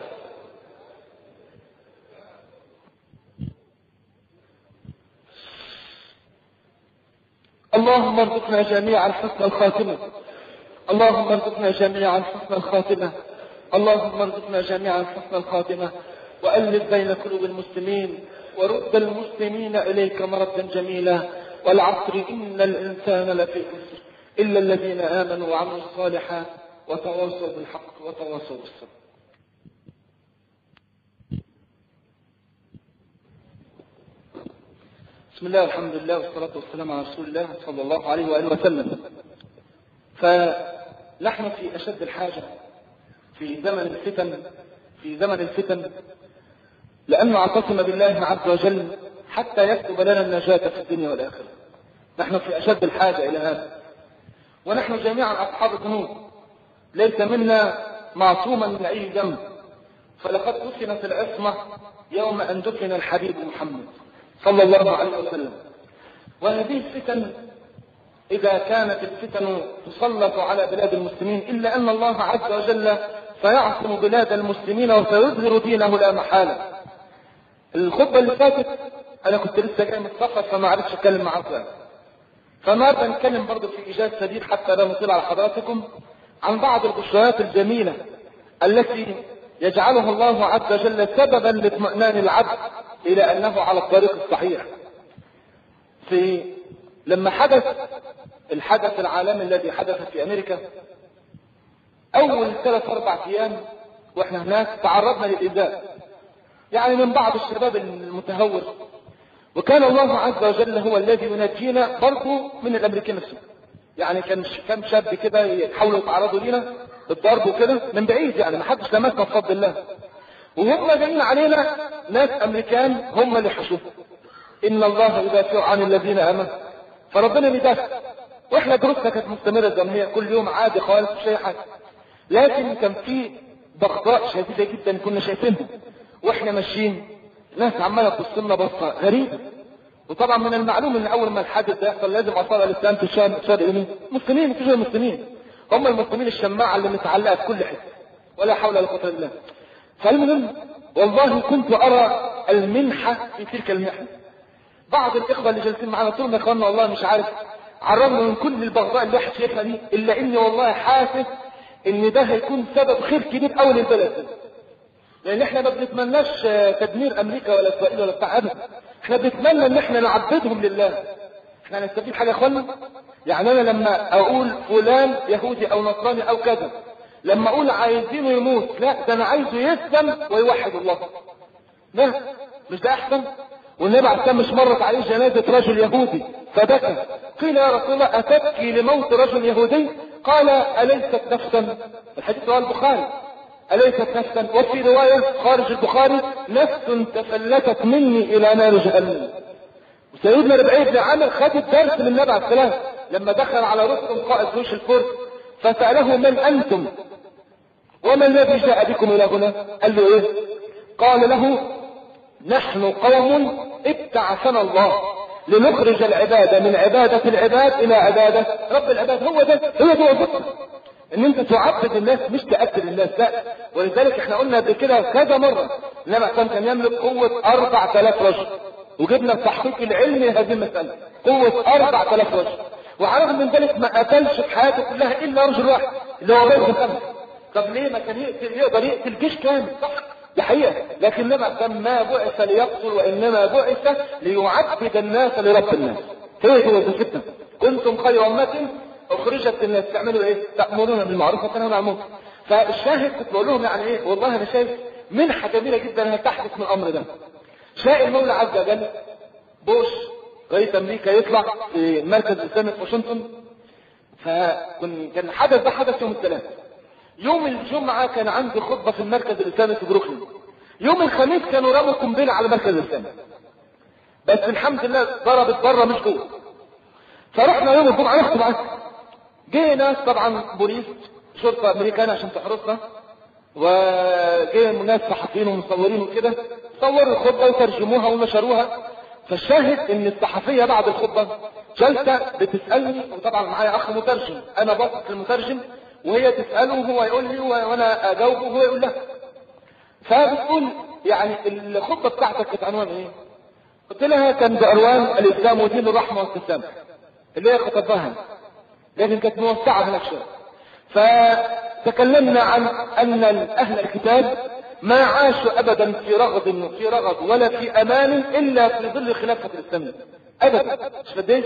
اللهم ارزقنا جميعا حسن الخاتمة. اللهم ارزقنا جميعا حسن الخاتمة. اللهم ارزقنا جميعا حسن الخاتمة وألف بين قلوب المسلمين ورد المسلمين إليك مردا جميلا. والعصر إن الإنسان لفي خسر إلا الذين آمنوا وعملوا الصالحات وتواصوا بالحق وتواصوا بالصبر. بسم الله والحمد لله والصلاة والسلام على رسول الله صلى الله عليه وآله وسلم. فنحن في أشد الحاجة في زمن الفتن في زمن الفتن لأن نعتصم بالله عز وجل حتى يكتب لنا النجاة في الدنيا والآخرة. نحن في أشد الحاجة إلى هذا. ونحن جميعا أصحاب ذنوب ليس منا معصوما من أي ذنب. فلقد دفنت العصمة يوم أن دفن الحبيب محمد صلى الله عليه وسلم. وهذه الفتن إذا كانت الفتن تسلط على بلاد المسلمين إلا أن الله عز وجل سيعصم بلاد المسلمين وسيظهر دينه لا محالة. الخطبة اللي فاتت أنا كنت لسه جاي من السفر فما عرفتش أتكلم معاكم، فما بنتكلم برضه في إيجاز سديد حتى لا نطيل على حضراتكم عن بعض البشريات الجميلة التي يجعله الله عز وجل سببا لاطمئنان العبد إلى أنه على الطريق الصحيح. في لما حدث الحدث العالمي الذي حدث في أمريكا، أول ثلاث أربع أيام وإحنا هناك تعرضنا للإيذاء يعني من بعض الشباب المتهور، وكان الله عز وجل هو الذي ينجينا برضه من الأمريكان نفسهم. يعني كان كم شاب كده يحاولوا يتعرضوا لنا بالضرب وكده من بعيد، يعني ما حدش لمسنا بفضل الله، وهم جايين علينا ناس أمريكان هم اللي حشوه. إن الله يدافع عن الذين آمنوا، فربنا بيدافع. واحنا دروسنا كانت مستمرة زي ما هي كل يوم عادي خالص مش أي حاجة، لكن كان في ضغطاء شديدة جدا كنا شايفينها واحنا ماشيين، ناس عمالة تبص لنا بصة غريبة. وطبعا من المعلوم ان اول ما الحادث ده يحصل لازم اثار الاسلام في الشام شرق يمين مسلمين في غير مسلمين، هم المسلمين الشماعة اللي متعلقة في كل حته ولا حول ولا قوة الا بالله. فالمهم والله كنت ارى المنحة في تلك المحنة. بعض الاخوة اللي جالسين معانا قلت لهم يا اخوانا والله مش عارف عرضنا من كل البغضاء اللي احنا شايفها دي، الا اني والله حاسس ان ده هيكون سبب خير كبير قوي للبلد. لان احنا ما بنتمناش تدمير امريكا ولا اسرائيل ولا بتاع ابدا، احنا بنتمنى ان احنا نعبدهم لله. احنا هنستفيد حاجه يا اخوانا؟ يعني انا لما اقول فلان يهودي او نصراني او كذا، لما اقول عايزينه يموت، لا ده انا عايزه يسلم ويوحد الله. لا مش ده احسن؟ والنبي عليه السلام مش مرت عليه جنازه رجل يهودي فبكى، قيل يا رسول الله اتبكي لموت رجل يهودي؟ قال اليست نفسا، الحديث رواه البخاري، اليست نفسا، وفي روايه خارج البخاري نفس تفلتت مني الى نار جهنم. سيدنا ربعي بن عامر خد الدرس من النبي عليه السلام لما دخل على رستم قائد جيش الفرس فساله من انتم وما الذي جاء بكم الى هنا؟ قال له ايه؟ قال له نحن قوم ابتعثنا الله لنخرج العبادة من عبادة العباد الى عبادة رب العباد. هو ده، هو ده وظيفتك، ان انت تعبد الناس مش تأكل الناس، لا. ولذلك احنا قلنا قبل كده كذا مرة انما كان يملك قوة اربع تلاف رجل، وجبنا التحقيق العلمي هذه المسألة، قوة اربع تلاف رجل، وعرف من ذلك ما قتلش في حياته كلها الا رجل واحد اللي هو بيت الخمس. طب ليه ما كان يقتل؟ يقدر يقتل جيش كامل، صح؟ دي حقيقة، لكن لما كان ما بعث ليقتل وانما بعث ليعبد الناس لرب الناس. هي دي وظيفتنا. كنتم خير امة اخرجت الناس، تعملوا ايه؟ تأمرون بالمعروف وتنهون عن المنكر. فالشاهد كنت بقول لهم يعني ايه؟ والله انا شايف منحة جميلة جدا هتحدث من الامر ده. شاء المولى عز وجل بوش رئيس امريكا يطلع في مركز الاسلامي في واشنطن، فكان كان الحدث ده حدث يوم الثلاث. يوم الجمعة كان عندي خطبة في المركز الاسلامي في بروكلين. يوم الخميس كانوا رموا قنبلة على مركز الاسلامي، بس الحمد لله ضربت بره مش جوه. فرحنا يوم الجمعة نخطب عنه، جه ناس طبعا بوليس شرطة امريكان عشان تحرسنا، وجه ناس صحفيين ومصورين وكده، صوروا الخطبة وترجموها ونشروها. فالشاهد ان الصحفية بعد الخطبة جلسة بتسألني، وطبعا معايا اخ مترجم، انا بثق المترجم، وهي تسأله وهو يقول لي وانا اجاوبه وهو يقول لها. فبتقول يعني الخطبة بتاعتك كانت عنوان ايه؟ قلت لها كان بعنوان الاسلام ودين الرحمة والتسامح، اللي هي خطبها، لكن كانت موسعة هناك شوية. فتكلمنا عن ان اهل الكتاب ما عاشوا ابدا في رغد وفي رغد ولا في امان الا في ظل خلافة الاسلام ابدا، مش فديت.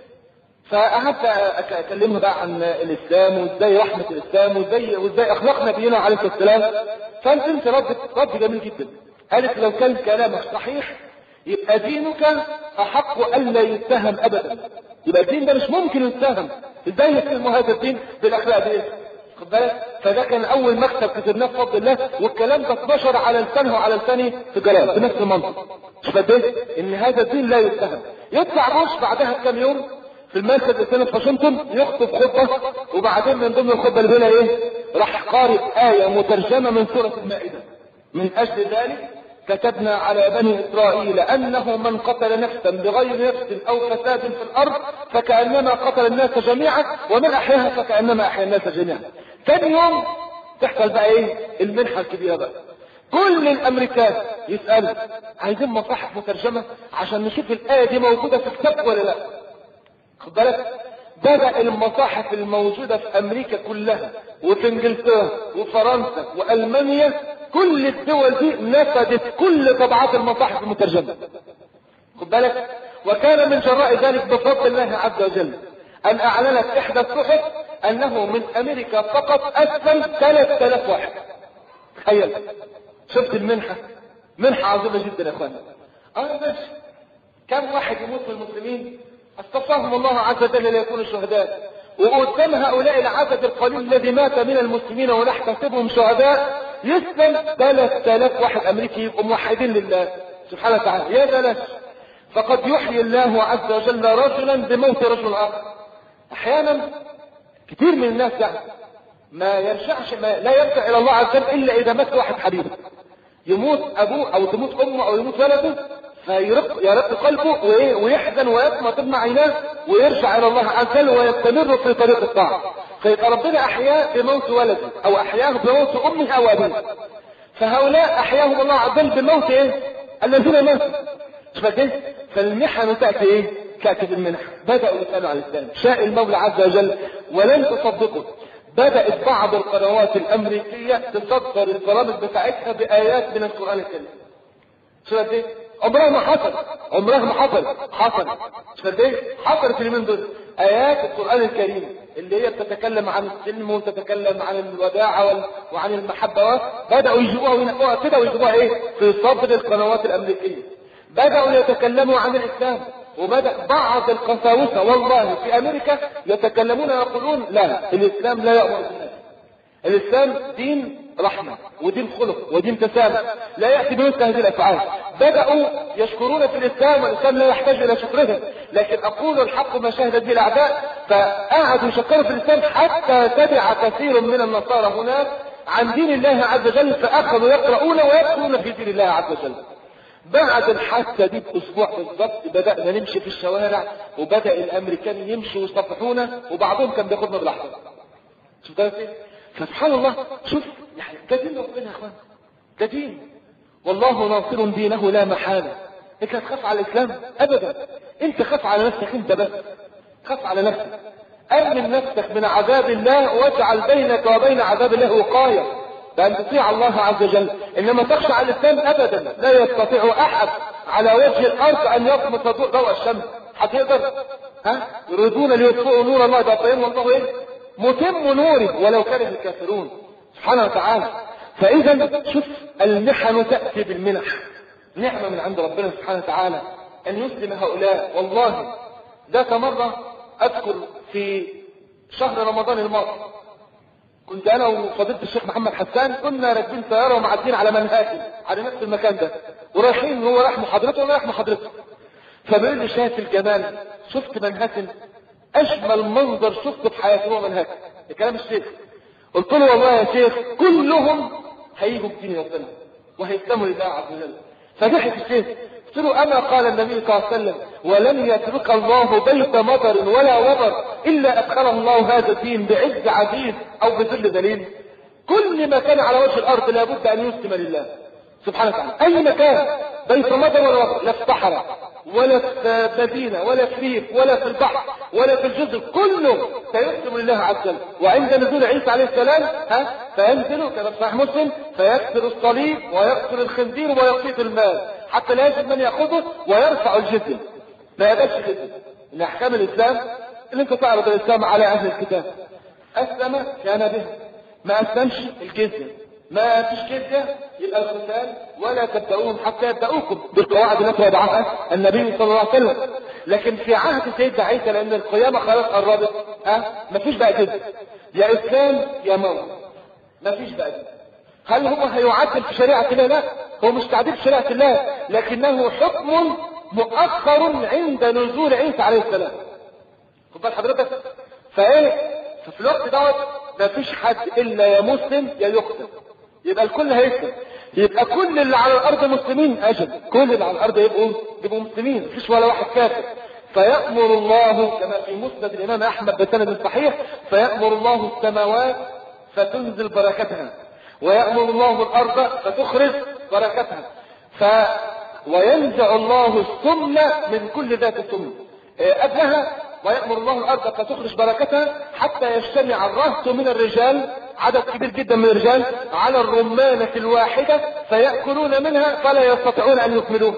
فقعدت اكلمها بقى عن الاسلام وازاي رحمة الاسلام وازاي وازاي اخلاق نبينا عليه الصلاة والسلام. فانت انت رد رد جميل جدا، قالت لو كان كلامك صحيح يبقى دينك احق الا يتهم ابدا، يبقى الدين ده مش ممكن يتهم، ازاي يتهم هذا الدين بالاخلاق دي؟ خد بالك. فده كان اول مكتب كتبناه بفضل الله، والكلام ده اتنشر على لسانه وعلى لساني في جلال بنفس المنطق، مش فديت ان هذا الدين لا يتهم. يطلع بوش بعدها بكام يوم في المركز الاسلامي في واشنطن يخطب خطبه، وبعدين من ضمن الخطبه اللي بيقولها ايه؟ راح قارئ ايه مترجمه من سوره المائده: من اجل ذلك كتبنا على بني اسرائيل انه من قتل نفسا بغير نفس او فساد في الارض فكانما قتل الناس جميعا ومن احياها فكانما احيا الناس جميعا. ثاني يوم تحصل بقى ايه؟ المنحه الكبيره بقى، كل الامريكان يسالوا عايزين مصاحف مترجمه عشان نشوف الايه دي موجوده في كتاب ولا لا. خد بالك، بدأ المصاحف الموجودة في امريكا كلها وفي انجلترا وفرنسا والمانيا، كل الدول دي نفذت كل طبعات المصاحف المترجمة. خد بالك. وكان من جراء ذلك بفضل الله عز وجل ان اعلنت احدى الصحف انه من امريكا فقط اسلم ثلاثة آلاف واحد. تخيل، شفت المنحة؟ منحة عظيمة جدا يا اخوانا. اه ماشي، كم واحد يموت من المسلمين اصطفاهم الله عز وجل ليكونوا شهداء، وقدام هؤلاء العدد القليل الذي مات من المسلمين ونحتسبهم شهداء يسلم ثلاثة آلاف واحد امريكي يبقوا موحدين لله سبحانه وتعالى. يا بلاش، فقد يحيي الله عز وجل رجلا بموت رجل اخر. احيانا كثير من الناس يعني ما يرجعش، ما لا يرجع الى الله عز وجل الا اذا مات واحد حبيبه، يموت ابوه او تموت امه او يموت ولده فيرق يرق قلبه ويحزن ويطمع تدمع عيناه ويرجع الى الله عز وجل ويستمر في طريق الطاعه. فيبقى ربنا احياه بموت ولده او احياه بموت امه او ابيه. فهؤلاء احياهم الله عز وجل بموت ايه؟ الذين ماتوا. فالمحن تاتي ايه؟ تاتي بالمنح. بداوا يسالوا عن الاسلام، شاء المولى عز وجل ولن تصدقوا بدأت بعض القنوات الامريكية تصدر البرامج بتاعتها بآيات من القرآن الكريم. شو دي؟ عمرها ما حصل، عمرها ما حصل، حصل. شو دي؟ حصلت اليومين دول آيات القرآن الكريم اللي هي بتتكلم عن السلم وتتكلم عن الوداعة وعن المحبة، بدأوا يجيبوها وينقوها كده ويجيبوها ايه في صدر القنوات الامريكية. بدأوا يتكلموا عن الاسلام، وبدأ بعض القساوسة والله في امريكا يتكلمون يقولون لا، الاسلام لا يأمر بالناس، الاسلام دين رحمة ودين خلق ودين تسامح، لا يأتي بمثل هذه الافعال. بدأوا يشكرون في الاسلام والاسلام لا يحتاج الى شكرهم، لكن اقول الحق ما شهدت به الاعداء، فقعدوا يشكروا في الاسلام حتى تبع كثير من النصارى هناك عن دين الله عز وجل، فاخذوا يقرؤون ويدخلون في دين الله عز وجل. بعد الحادثة دي باسبوع بالضبط بدأنا نمشي في الشوارع، وبدأ الامريكان يمشوا ويصفحونا، وبعضهم كان بياخدنا بالأحضر. شوف ده ايه؟ فسبحان الله، شوف يعني ده دين ربنا يا اخوان، ده دين والله ناصر دينه لا محالة. انت هتخاف على الاسلام ابدا، انت خاف على نفسك انت بس، خاف على نفسك، امن نفسك من عذاب الله واجعل بينك وبين عذاب الله وقاية بأن تطيع الله عز وجل. انما تخشى على الاسلام ابدا، لا يستطيع احد على وجه الارض ان يطمس ضوء الشمس. هتقدر؟ ها؟ يريدون ليطفئوا نور الله بأطفئهم والله ايه؟ متم نوره ولو كره الكافرون سبحانه وتعالى. فاذا شوف المحن تأتي بالمنح، نعمة من عند ربنا سبحانه وتعالى ان يسلم هؤلاء. والله ذات مرة اذكر في شهر رمضان الماضي، كنت انا وفضيلة الشيخ محمد حسان كنا راكبين سيارة ومعدين على منهاتن على نفس المكان ده، ورايحين، هو رايح محاضرته وانا رايح محاضرته، فبيقول لي شايف الجمال، شفت منهاتن، اجمل منظر شفته في حياتي هو منهاتن. الكلام الشيخ. قلت له والله يا شيخ كلهم هيجوا بدين ربنا وهيسلموا لله عز وجل. فضحك الشيخ. قلت له اما قال النبي صلى الله عليه وسلم ولن يترك الله بيت مطر ولا وبر الا ادخله الله هذا الدين بعز عزيز او بذل ذليل. كل مكان على وجه الارض لابد ان يسلم لله سبحانه وتعالى، اي مكان، بيت مطر ولا وبر، لا في صحراء ولا في مدينة ولا في ريف ولا في البحر ولا في الجزر، كله سيسلم لله عز وجل. وعند نزول عيسى عليه السلام ها فينزل كما في صحيح مسلم فيكسر الصليب ويقتل الخنزير ويقيت المال حتى لا يجد من ياخذه ويرفع الجزية. ما يبقاش جزية. من احكام الاسلام اللي انت تعرض الاسلام على اهل الكتاب، اسلم كان به، ما اسلمش الجزية، ما فيش جزية يبقى القتال، ولا تبدأوهم حتى يبدأوكم بالقواعد التي وضعها النبي صلى الله عليه وسلم. لكن في عهد سيدنا عيسى لان القيامة خلاص قربت، ها ما فيش بقى جزية، يا اسلام يا موت، ما فيش بقى جزية. هل هو هيعدل في شريعة الله؟ لا، هو مش تعديل في شريعة الله، لكنه حكم مؤخر عند نزول عيسى عليه السلام. خد بال حضرتك؟ فايه ففي الوقت دوت ما فيش حد الا يا مسلم يا يقتل، يبقى الكل هيسلم، يبقى كل اللي على الارض مسلمين، اجل كل اللي على الارض يبقوا يبقوا مسلمين، مفيش ولا واحد كافر. فيأمر الله كما في مسند الامام احمد بسند صحيح، فيأمر الله السماوات فتنزل بركتها، ويأمر الله الارض فتخرج بركتها، ف وينزع الله السم من كل ذات السم قبلها، ويأمر الله الارض فتخرج بركتها حتى يجتمع الرهط من الرجال، عدد كبير جدا من الرجال، على الرمانة الواحدة فيأكلون منها فلا يستطيعون ان يكملوها.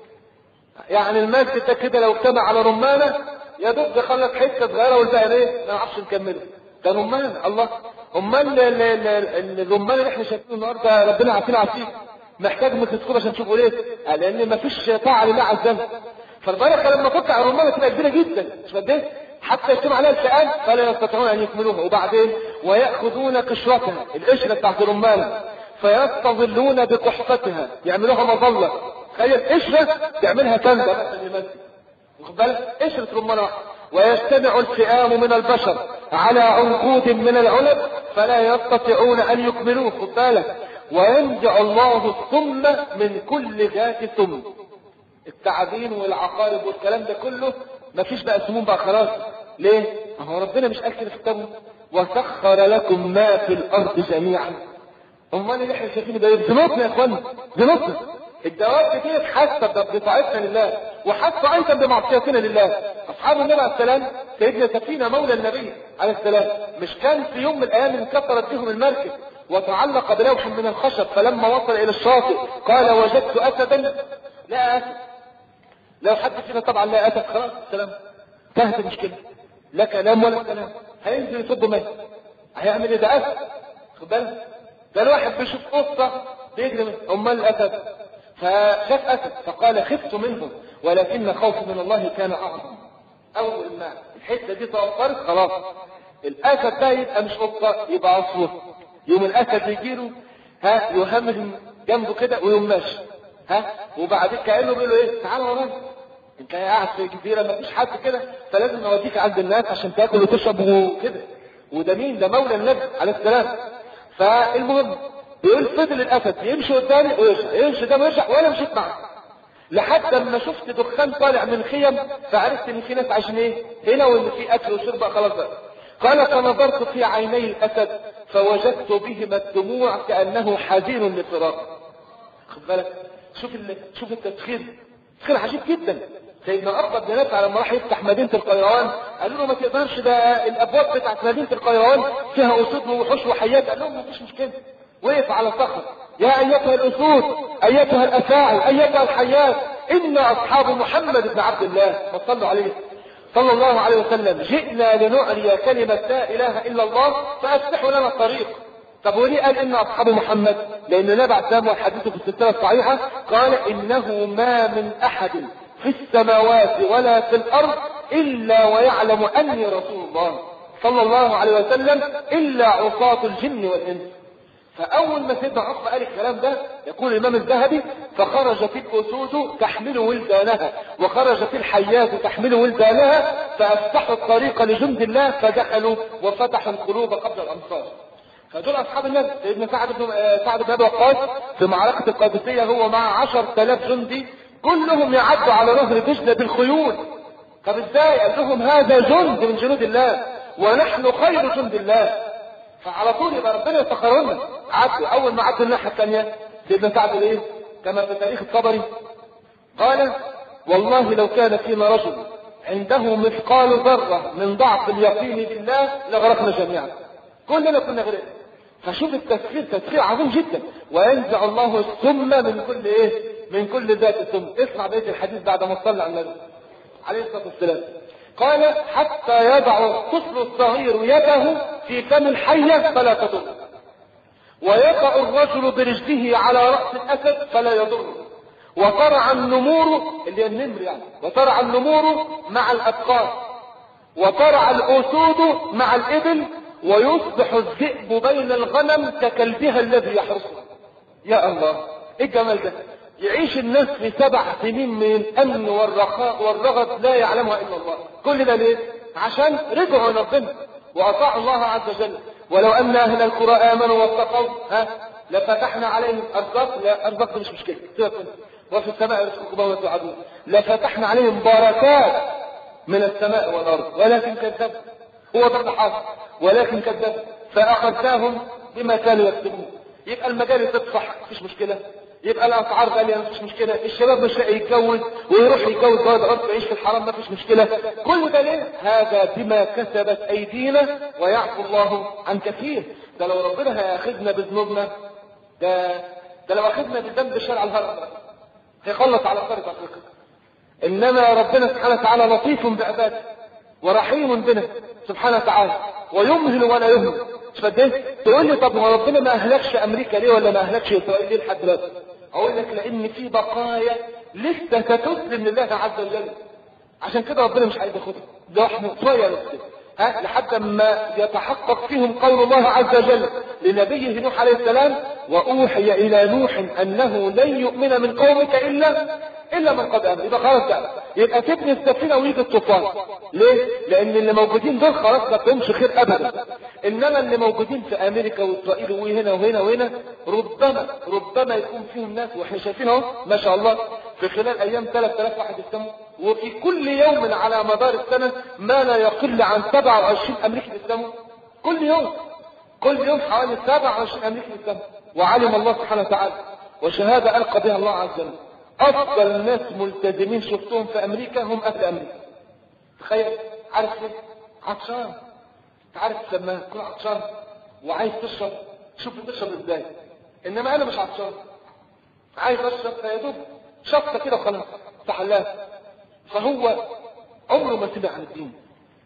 يعني المسجد ده كده لو اجتمع على رمانة يا دوب يخلص حته صغيره والباقي ايه ما نعرفش نكمله، ده رمان. الله، امال الرمان اللي احنا شايفينه النهارده ربنا عافينا عافيه محتاج ميكروسكوب عشان تشوفه ليه؟ لان مفيش طاعه لله عز وجل. فالبركه لما تقطع الرمانه تبقى كبيره جدا، مش قد ايه؟ حتى يجتمع عليها الفئات فلا يستطيعون ان يكملوها. وبعدين وياخذون قشرتها، القشره بتاعت الرمانه، فيستظلون بقحفتها، يعملوها مظله. تخيل قشره تعملها كنده مثلا للمسجد، واخد بالك؟ قشره رمانه واحده. ويجتمع الفئام من البشر على عنقود من العنب فلا يستطيعون ان يكملوه، خد بالك. وينزع الله السم من كل ذات سم، التعابين والعقارب والكلام ده كله مفيش بقى سموم بقى خلاص. ليه؟ هو ربنا مش قال كده في كتابه وسخر لكم ما في الارض جميعا؟ امال اللي احنا شايفينه ده ذنوبنا يا اخوانا، ذنوبنا. الدواب دي حاسه بطاعتنا لله وحاسه ايضا بمعصيتنا لله. اصحاب النبي عليه السلام، سيدنا سفينه مولى النبي عليه السلام، مش كان في يوم من الايام انكسرت بهم المركب وتعلق بلوح من الخشب، فلما وصل الى الشاطئ قال وجدت اسدا؟ لا اسد. لو حد فينا طبعا لا اسد خلاص السلام انتهت المشكله، لا كلام ولا كلام، هينزل يصب ميه، هيعمل ايه؟ ده اسد. خد بالك، ده الواحد بيشوف قصه بيجري منه، امال الاسد فشاف اسد فقال خفت منه ولكن خوفي من الله كان اعظم. اول ما الحته دي توفرت خلاص الاسد ده يبقى مش قطه، يبقى عصفور. يوم الاسد يجيله ها يهمل جنبه كده ويوم ماشي ها، وبعدين كانه بيقول له ايه؟ تعالى ورايا، انت قاعد في جزيره ما فيش حد كده، فلازم نوديك عند الناس عشان تاكل وتشرب وكده. وده مين؟ ده مولى النبي عليه السلام. فالمهم بيقول فضل الاسد يمشي قدامي ويرجع، يمشي قدامي ويرجع، وانا مشيت معاه لحد ما شفت دخان طالع من خيم، فعرفت ان في ناس عايشين ايه هنا وان في اكل وشرب بقى خلاص بقى. قال فنظرت في عيني الاسد فوجدت بهما الدموع كانه حزين لفراقه. خد بالك، شوف ال... شوف التسخير، تسخير عجيب جدا. سيدنا أرقد بن نافع لما راح يفتح مدينة القيروان قالوا له ما تقدرش، ده الابواب بتاعت مدينة القيروان فيها اسود ووحوش وحيات. قال لهم ما فيش مشكلة، وقف على صخر، يا ايتها الاسود ايتها الافاعي ايتها الحيات ان اصحاب محمد بن عبد الله صلوا عليه صلى الله عليه وسلم جئنا لنعلي كلمة لا اله الا الله فافتحوا لنا الطريق. طب وليه قال ان اصحاب محمد؟ لان النبي عليه السلام والحديث في السلسله الصحيحه قال انه ما من احد في السماوات ولا في الارض الا ويعلم اني رسول الله صلى الله عليه وسلم الا عصاة الجن والانس. فاول ما سيدنا عقبه قال الكلام ده يقول الامام الذهبي فخرجت الاسود تحمل ولدانها وخرجت الحيات تحمل ولدانها فافتحوا الطريق لجند الله فدخلوا وفتحوا القلوب قبل الامصار. فدول اصحاب النبي. سيدنا سعد بن سعد بن ابي وقاص في معركه القادسيه هو مع عشرة آلاف جندي كلهم يعدوا على نهر دجله بالخيول. طب ازاي؟ قال لهم هذا جند من جنود الله ونحن خير جند الله. فعلى طول يبقى ربنا يسخرنا. عدوا، اول ما عدوا الناحيه الثانيه سيدنا سعد ايه كما في تاريخ الطبري قال والله لو كان فينا رجل عنده مثقال ذره من ضعف اليقين بالله لغرقنا جميعا، كلنا كنا غرقنا. فشوف التسخير، تسخير عظيم جدا. وينزع الله السم من كل ايه من كل ذات السم. اسمع بقيه الحديث بعد ما صلى على النبي عليه الصلاه والسلام. قال حتى يضع الطفل الصغير يده في فم الحيه فلا تضر، ويقع الرجل برجله على راس الاسد فلا يضره، وترعى النمور اللي هي النمر يعني، وترعى النمور مع الابقار، وترعى الاسود مع الابل، ويصبح الذئب بين الغنم ككلبها الذي يحرسها. يا الله ايه الجمال ده! يعيش الناس في سبع سنين من الامن والرخاء والرغد لا يعلمها الا الله. كل ده ليه؟ عشان رجعوا لربنا واطاعوا الله عز وجل. ولو ان اهل القرى امنوا واتقوا ها لفتحنا عليهم ارزاق. لا ارزاق مش مشكله، وفي السماء رزقكم وما توعدون. لفتحنا عليهم بركات من السماء والارض ولكن كذبوا. هو ده حاصل ولكن كذبوا فاخذناهم بما كانوا يكسبون. يبقى المجال تطفح مفيش مشكله، يبقى الاسعار غاليه مفيش مشكله، الشباب مش لاقي يتجوز ويروح يتجوز بعد عرف يعيش في الحرام مفيش مشكله. كل ده ليه؟ هذا بما كسبت ايدينا ويعفو الله عن كثير. ده لو ربنا هياخذنا بذنوبنا، ده ده لو اخذنا بذنب شرع الهرم هيخلص على قاره افريقيا. انما ربنا سبحانه وتعالى لطيف بعباده ورحيم بنا سبحانه وتعالى ويمهل ولا يهمل. فده تقول لي طب هو ربنا ما اهلكش امريكا ليه ولا ما اهلكش اسرائيل ليه لحد دلوقتي؟ اقول لك لان في بقايا لسه ستسلم لله عز وجل، عشان كده ربنا مش عايز ياخدها. ده احنا شويه لسه ها لحد ما يتحقق فيهم قول الله عز وجل لنبيه نوح عليه السلام واوحي الى نوح انه لن يؤمن من قومك الا الا من قد امن. يبقى خلاص بقى يبقى تبني السفينه ويجي الطوفان. ليه؟ لان اللي موجودين دول خلاص ما فيهمش خير ابدا. انما اللي موجودين في امريكا واسرائيل وهنا وهنا وهنا ربما ربما يكون فيهم ناس، واحنا شايفين اهو ما شاء الله في خلال ايام ثلاثة آلاف واحد يسلموا، وفي كل يوم على مدار السنه ما لا يقل عن سبعة وعشرين امريكي يسلموا. كل يوم كل يوم حوالي سبعة وعشرين امريكي يسلموا. وعلم الله سبحانه وتعالى وشهادة ألقى بها الله عز وجل. أفضل ناس ملتزمين شفتهم في أمريكا هم أهل أمريكا. تخيل، عارف ليه؟ عطشان. تعرف لما تكون عطشان وعايز تشرب، شوف تشرب ازاي. انما انا مش عطشان، عايز اشرب فيدوب شطه كده وخلاص فحلاه. فهو عمره ما سمع عن الدين.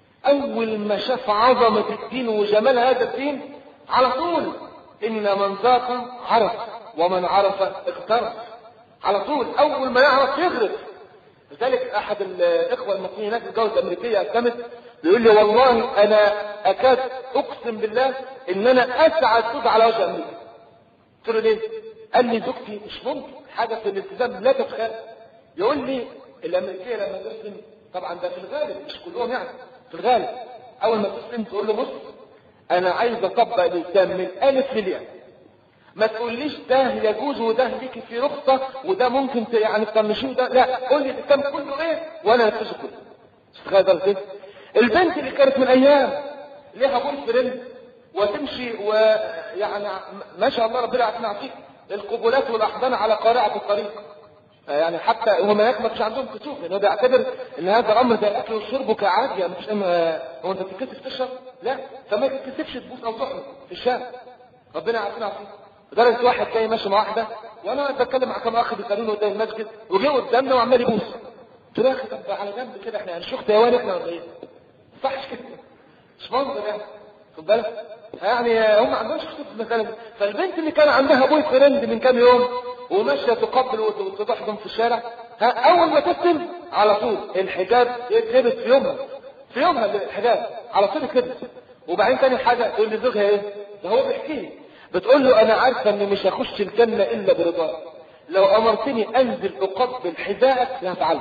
اول ما شاف عظمه الدين وجمال هذا الدين على طول، ان من ذاق عرف ومن عرف اغترف. على طول اول ما يعرف يغرف. لذلك احد الاخوه المصريين هناك الجوزة الامريكيه اسلمت، بيقول لي والله انا اكاد اقسم بالله ان انا اسعد زوج على وجه امريكا. قلت له ليه؟ قال لي زوجتي مش ممكن حاجه في الالتزام لا تتخيل. يقول لي الامريكيه لما تسلم، طبعا ده في الغالب مش كلهم يعني، في الغالب اول ما تسلم تقول له بص انا عايز اطبق الالتزام من الف للياء، ما تقوليش ده يجوز وده ليكي في رخصه وده ممكن يعني تطنشيه ده، لا قول لي الالتزام كله ايه وانا انفذه كله. تخيل كده البنت اللي كانت من ايام ليها بوي فريند وتمشي ويعني ما شاء الله ربنا يعافينا فيك القبولات والاحضان على قارعه الطريق، يعني حتى هم هناك ما فيش عندهم كسوف، لانه بيعتبر ان هذا امر زي الاكل والشرب كعادي، يعني مش هو انت بتتكسف تشرب؟ لا، فما تتكسفش تبوس او تحرم في الشارع. ربنا يعافينا فيك. لدرجه واحد جاي ماشي مع واحده وانا بتكلم مع كام اخ بيسالوني قدام المسجد وجه قدامنا وعمال يبوس. قلت له يا اخي طب على جنب كده، احنا هنشوف ديوان احنا ولا ايه؟ ما ينفعش كده، مش منظر يعني، خد بالك؟ يعني هم ما عندهمش خطوط في المساله دي. فالبنت اللي كان عندها بوي فريند من كام يوم وماشيه تقبل وتضحضن في الشارع، ها اول ما تسلم على طول الحجاب يتلبس في يومها، في يومها الحجاب على طول يتلبس. وبعدين تاني حاجه تقول لزوجها ايه؟ ده هو بيحكي لي، بتقول له انا عارفه اني مش هخش الجنه الا برضاك، لو امرتني انزل اقبل حذائك لهفعلها،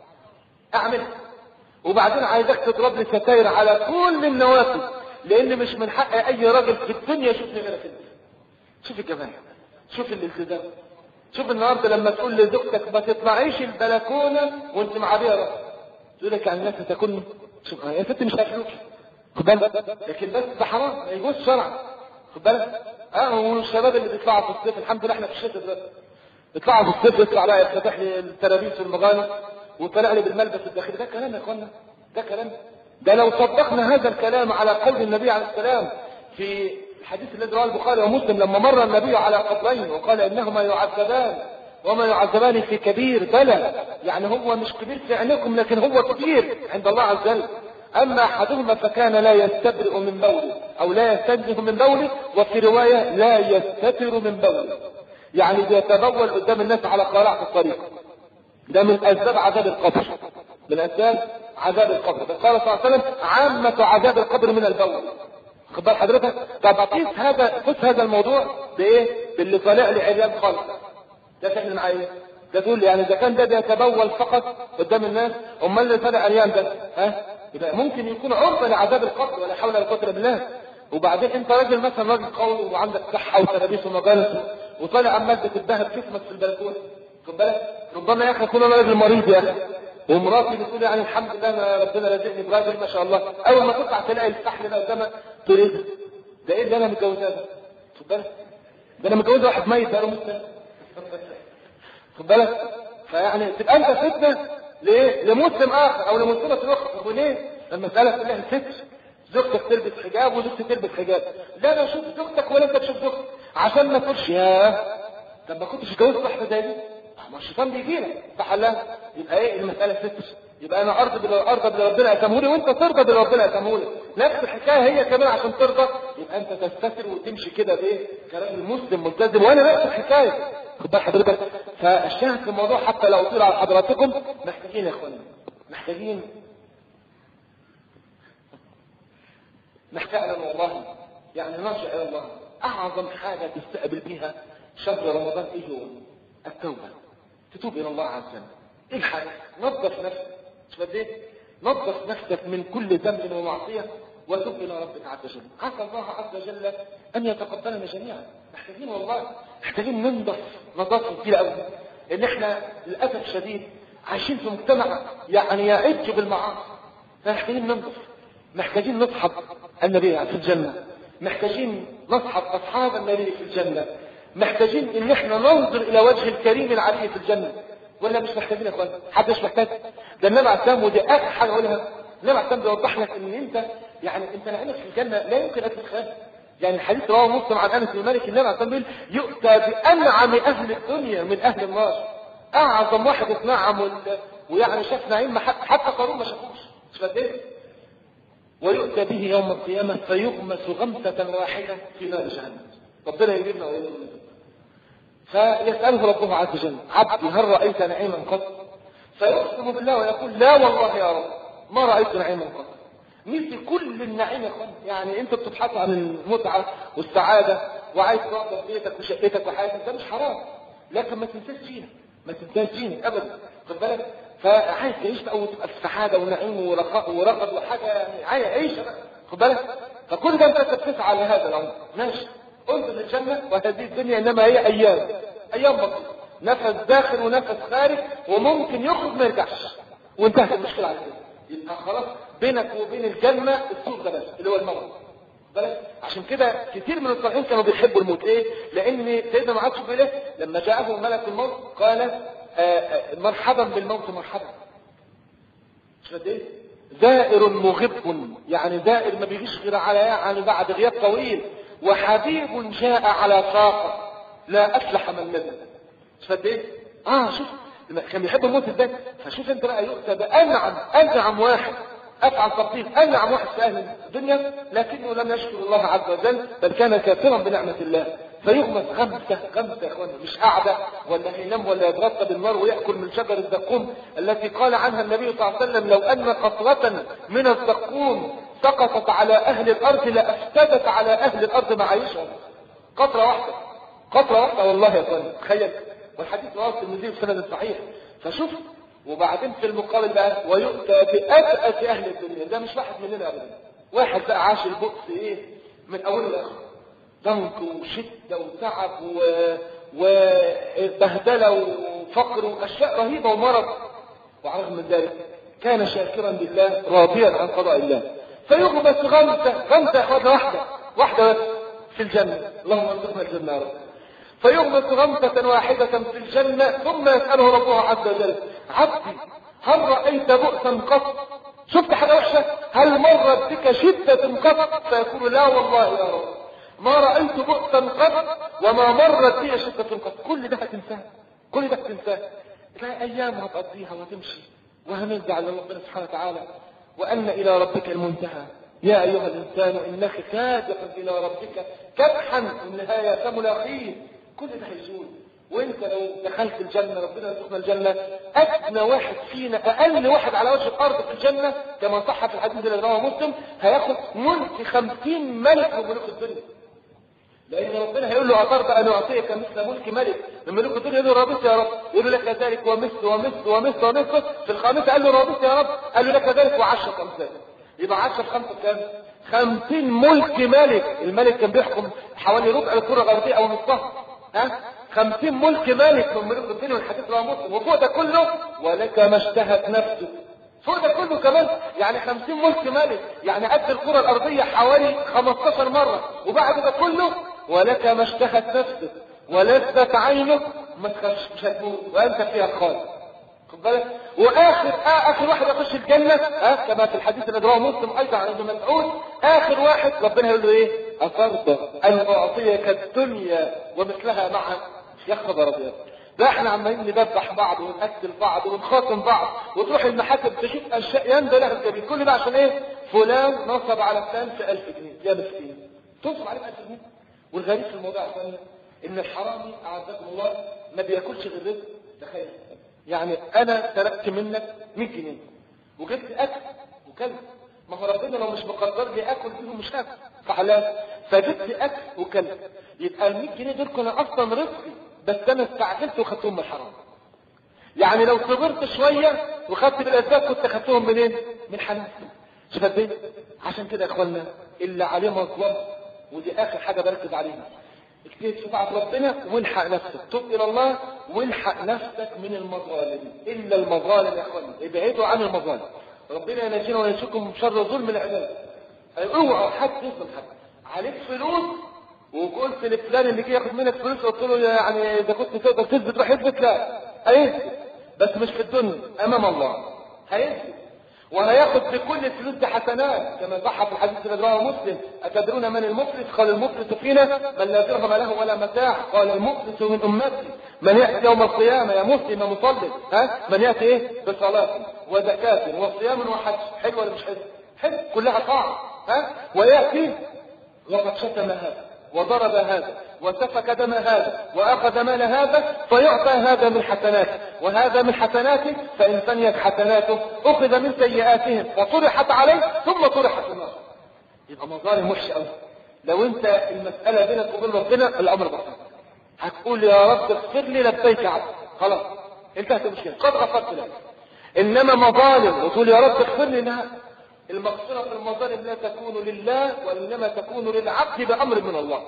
اعمل. وبعدين عايزك تضرب لي ستاير على كل النوافذ، لان مش من حق اي راجل في الدنيا يشوفني غيرك انت. شوف الجمال، شوف الالتزام. شوف النهارده لما تقول لزوجتك ما تطلعيش البلكونه وانت معبيه راسك، تقول لك يعني الناس هتاكلني، شوف يا ستي مش هاكلوك، خد بالك، لكن بس ده حرام ما يجوز شرعا، خد بالك. اه والشباب اللي بيطلعوا في الصيف، الحمد لله احنا في الشتاء دلوقتي، بيطلعوا في الصيف يطلع بقى يفتح لي الترابيس والمغانم وطلع لي بالملبس الداخلي، ده كلام يا اخوانا، ده كلام. ده لو طبقنا هذا الكلام على قول النبي عليه السلام في الحديث الذي رواه البخاري ومسلم لما مر النبي على قبرين وقال انهما يعذبان وما يعذبان في كبير، بلى يعني هو مش كبير في عينكم لكن هو كبير عند الله عز وجل. اما احدهما فكان لا يستبرئ من بوله او لا يستنزه من بوله، وفي روايه لا يستتر من بوله، يعني بيتبول قدام الناس على قارعة الطريق. ده من اسباب عذاب القبر، من اسباب عذاب القبر. قال صلى الله عليه وسلم عامة عذاب القبر من البول. خد بال حضرتك؟ طب قيس هذا قيس هذا الموضوع بايه؟ باللي طالع لي عريان خالص. ده فعلا معايا ايه؟ ده تقول يعني اذا كان ده بيتبول فقط قدام الناس، امال اللي طالع عريان ده ها؟ يبقى ممكن يكون عرضة لعذاب القبر، ولا حول ولا قوة الا بالله. وبعدين انت راجل مثلا راجل قوي وعندك صحة وترابيس ومجالس وطالع عمال تتبهر جسمك في البلكونه، خد بالك؟ ربما يا اخي اكون انا راجل مريض يا اخي ومراتي بتقول يعني الحمد لله انا ربنا رازقني براجل ما شاء الله، اول ما تطلع تلاقي الفحل ده قدامك تقول ايه ده؟ ده ايه اللي انا متجوزاه ده؟ خد بالك؟ ده انا متجوز واحد ميت بقاله مية سنة. خد بالك؟ فيعني تبقى انت فتنه لايه؟ لمسلم اخر او لمسلمه اخرى. طب وليه؟ المساله كلها الستر، زوجتك تلبس حجاب وزوجتي تلبس حجاب، لا انا اشوف زوجتك ولا انت تشوف زوجتك، عشان ما تقولش ياه طب ما كنتش اتجوزت واحده زي دي، ما الشيطان بيجي لك صح لا؟ يبقى ايه المساله ستر، يبقى انا ارضى باللي ارضى باللي ربنا يتمهولي وانت ترضى باللي ربنا يتمهولي، نفس الحكايه هي كمان عشان ترضى يبقى انت تستتر وتمشي كده بايه؟ كلام المسلم ملتزم، وانا نفس الحكايه. خد بال حضرتك؟ فالشاهد في الموضوع حتى لو طلع على حضراتكم محتاجين يا اخوانا، محتاجين فعلا والله يعني نرجع الى الله. اعظم حاجه تستقبل بها شهر رمضان ايه هو؟ التوبه، تتوب الى الله عز وجل. ايه الحاجه؟ نظف نفسك، مش قد ايه؟ نظف نفسك من كل ذنب ومعصيه وتوب الى ربك عز وجل. عسى الله عز وجل ان يتقبلنا جميعا. محتاجين والله، محتاجين ننظف نظافه كبيره قوي، ان احنا للاسف الشديد عايشين في مجتمع يعني يعج بالمعاصي. محتاجين ننظف، محتاجين نصحب النبي في الجنه، محتاجين نصحب اصحاب النبي في الجنه، محتاجين ان احنا ننظر الى وجه الكريم العلي في الجنة، ولا مش محتاجين يا اخوان؟ حد مش محتاج؟ ده النبي عليه السلام، ودي اخر حاجه اقولها، النبي عليه السلام بيوضح لك ان انت يعني انت نعيمك في الجنه لا يمكن ان تتخيل. يعني الحديث رواه مسلم عن انس بن مالك، النبي عليه السلام بيقول يؤتى بانعم اهل الدنيا من اهل النار، اعظم واحد اتنعم ويعني شاف نعيم حتى قارون ما شافوش، مش فاهم؟ ويؤتى به يوم القيامه فيغمس غمسه واحده في نار جهنم. ربنا يجيبنا ويجيبنا. فيسأله ربه عز وجل: عبدي هل رأيت نعيما قط؟ فيقسم بالله ويقول: لا والله يا رب ما رأيت نعيما قط. مثل كل النعيم يا اخوان، يعني انت بتبحث عن المتعة والسعادة وعايز تقعد في بيتك وشقتك وحياتك، ده مش حرام، لكن ما تنساش دينك، ما تنساش دينك ابدا، خد بالك؟ فعايز تعيش بقى وتبقى في سعادة ونعيم ورخاء ورغد وحاجة، يعني عايز عيش بقى، خد بالك؟ فكل ده انت بتسعى لهذا الامر، ماشي. انظر للجنة وهذه الدنيا انما هي ايام، ايام بسيطة، نفس داخل ونفس خارج، وممكن يخرج ما يرجعش، وانتهت المشكلة على كده. يبقى خلاص بينك وبين الجنة السور ده بس اللي هو الموت. بالك؟ عشان كده كتير من الصالحين كانوا بيحبوا الموت. ايه؟ لان سيدنا معاذ بن جبل لما جاءه ملك الموت قال: آآ آآ مرحبا بالموت مرحبا. مش قد ايه؟ زائر مغب، يعني زائر ما بيجيش غير على يعني بعد غياب طويل، وحبيب جاء على فاقة لا أفلح من نزل. مش قد ايه؟ اه شوف كان بيحب الموت ازاي. فشوف انت بقى يؤتى بأنعم أنعم واحد، أفعل تفضيل أنعم واحد في أهل الدنيا، لكنه لم يشكر الله عز وجل بل كان كافرا بنعمة الله، فيغمس غمسة غمسة يا اخوانا، مش قاعدة ولا ينام ولا يتغطى بالنار ويأكل من شجر الزقوم التي قال عنها النبي صلى الله عليه وسلم: لو أن قطرة من الزقوم سقطت على أهل الأرض لأفسدت على أهل الأرض معايشهم. قطرة واحدة، قطرة واحدة والله يا اخوانا، تخيل. والحديث رواه الترمذي بسند صحيح. فشوف، وبعدين في المقابل بقى ويؤتى بأبأس أهل الدنيا، ده مش واحد مننا أبدا، واحد بقى عاش البؤس إيه من أول لآخر، ضنك وشدة وتعب و... وبهدلة وفقر وأشياء رهيبة ومرض، وعرغم من ذلك كان شاكرا لله راضيا عن قضاء الله. فيغمس غمسة غمسة يا أخوانا واحدة واحدة في الجنة، اللهم ارزقنا الجنة يا رب. فيغمس غمسة واحدة في الجنة ثم يسأله ربه عز وجل: عبدي هل رأيت بؤسا قط؟ شفت حاجة وحشة؟ هل مرت بك شدة قط؟ فيقول: لا والله يا رب ما رأيت بؤسا قط وما مرت بي شدة قط. كل ده هتنساه، كل ده هتنساه، تلاقي أيام هتقضيها وتمشي وهنرجع لربنا سبحانه وتعالى، وأن إلى ربك المنتهى. يا أيها الإنسان إنك كادح إلى ربك كدحا النهاية ملاقيه. كل ده هيزول، وانت لو دخلت الجنة ربنا يرزقنا الجنة، أدنى واحد فينا أقل واحد على وجه الأرض في الجنة كما صح في الحديث الذي رواه مسلم هياخد ملك خمسين ملك من ملوك الدنيا، لأن ربنا هيقول له: أترضى أن أعطيك مثل ملك ملك من ملوك الدنيا؟ يقول له: رابط يا رب. يقول له: لك ذلك ومثل ومثل ومثل ومثل. في الخامسة قال له: رابط يا رب. قال له: لك ذلك وعشرة أمثال. يبقى عشرة في خمسة كام؟ خمسين ملك ملك. الملك كان بيحكم حوالي ربع الكرة الأرضية أو نصفها، ها؟ خمسين ملك ملك من ملوك الدنيا، والحديث رواه مسلم. وفوق ده كله ولك ما اشتهت نفسك. فوق ده كله كمان يعني خمسين ملك ملك، يعني قد الكرة الأرضية حوالي خمستاشر مرة. وبعد ده كله ولك ما اشتهت نفسك ولذت عينك، ما تخافش مش هتموت وأنت فيها خالص، خد بالك. واخر آه اخر واحد يخش الجنه ها كما في الحديث الذي رواه مسلم ايضا عن ابن مسعود، اخر واحد ربنا يقول له ايه؟ اترضى ان اعطيك الدنيا ومثلها معها؟ يا خبر ابيض، ده احنا عمالين نذبح بعض ونقتل بعض ونخاصم بعض، وتروح المحاكم تشوف اشياء يندى لها الجميل. كل ده عشان ايه؟ فلان نصب على فلان في ألف جنيه. يا مسكين تنصب عليه ألف جنيه. والغريب في الموضوع الثاني ان الحرامي اعزكم الله ما بياكلش غير رزق. تخيل يعني انا سرقت منك مية جنيه وجبت اكل وكلت، ما هو ربنا لو مش مقدر لي اكل فيهم مش هاكل، فحلال. فجبت اكل وكلت، يبقى ال مية جنيه دول كانوا اصلا رزقي، بس انا استعجلت وخدتهم من الحرام. يعني لو صبرت شويه وخدت بالاسباب كنت خدتهم منين؟ من حلال. شوف قد ايه. عشان كده يا اخوانا اللي عليه مظلمه، ودي اخر حاجه بركز عليها، اكتب في طاعة ربنا والحق نفسك، تب الى الله والحق نفسك من المظالم. الا المظالم يا اخوانا، ابعدوا عن المظالم. ربنا ينجينا وينجيكم من شر ظلم العباد. اوعوا حد يظلم حد. عليك فلوس وقلت لفلان اللي جه ياخد منك فلوس قلت له يعني اذا كنت تقدر تثبت وحدك لا هيثبت، بس مش في الدنيا امام الله هيثبت، وهياخد بكل الفلوس دي حسنات كما صح في الحديث الذي رواه مسلم. اتدرون من المفلس؟ قال المفلس فينا من لا درهم له ولا متاع. قال المفلس من امتي من ياتي يوم القيامه يا مسلم مصلي، ها من ياتي ايه؟ بصلاه وزكاه وصيام وحج. حلو ولا مش حلو؟ حلو، كلها طاعه. ها وياتي وقد شتم هذا وضرب هذا وسفك دم هذا واخذ مال هذا، فيعطى هذا من حسناته وهذا من حسناته، فان فنيت حسناته اخذ من سيئاتهم وطرحت عليه ثم طرحت في النار. يبقى مظالم وحشه قوي. لو انت المساله بينك وبين ربنا الامر بسيط، هتقول يا رب اغفر لي لبيك يا عبد، خلاص انتهت المشكله، قد غفرت لك. انما مظالم وتقول يا رب اغفر لي، لا، المغفرة في المظالم لا تكون لله وإنما تكون للعبد بأمر من الله.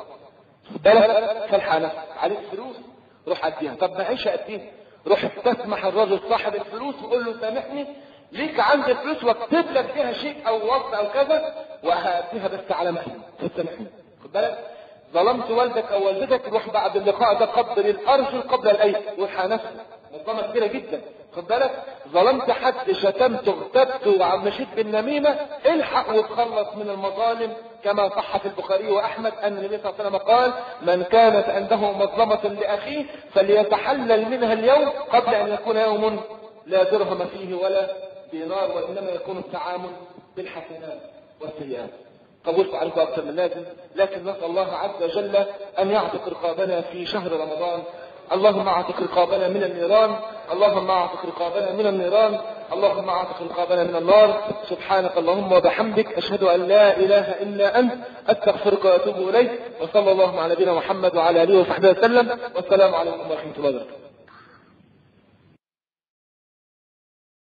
بلد فالحة نفسك عليك فلوس روح أديها، طب معيش أديها، روح تسمح الرجل صاحب الفلوس وقول له سامحني ليك عندي الفلوس واكتب لك فيها شيء أو وصف أو كذا وهأديها بس على مهلي تسامحني. خد بالك ظلمت والدك أو والدتك، روح بعد اللقاء ده قبل الأرجل قبل الأيدي والحة نفسك، مظلمة كبيرة جدا. خد بالك ظلمت حد شتمت اغتبت ومشيت بالنميمة، الحق وتخلص من المظالم كما صح في البخاري وأحمد أن النبي صلى الله عليه وسلم قال من كانت عنده مظلمة لأخيه فليتحلل منها اليوم قبل أن يكون يوم لا درهم فيه ولا دينار، وإنما يكون التعامل بالحسنات والسيئات. طولت عليكم أكثر من لازم، لكن نسأل الله عز وجل أن يعتق رقابنا في شهر رمضان. اللهم اعتق رقابنا من النيران، اللهم اعتق رقابنا من النيران، اللهم اعتق رقابنا من النار. سبحانك اللهم وبحمدك اشهد ان لا اله الا انت استغفرك واتوب اليك، وصلى الله على نبينا محمد وعلى اله وصحبه وسلم، والسلام عليكم ورحمه الله وبركاته.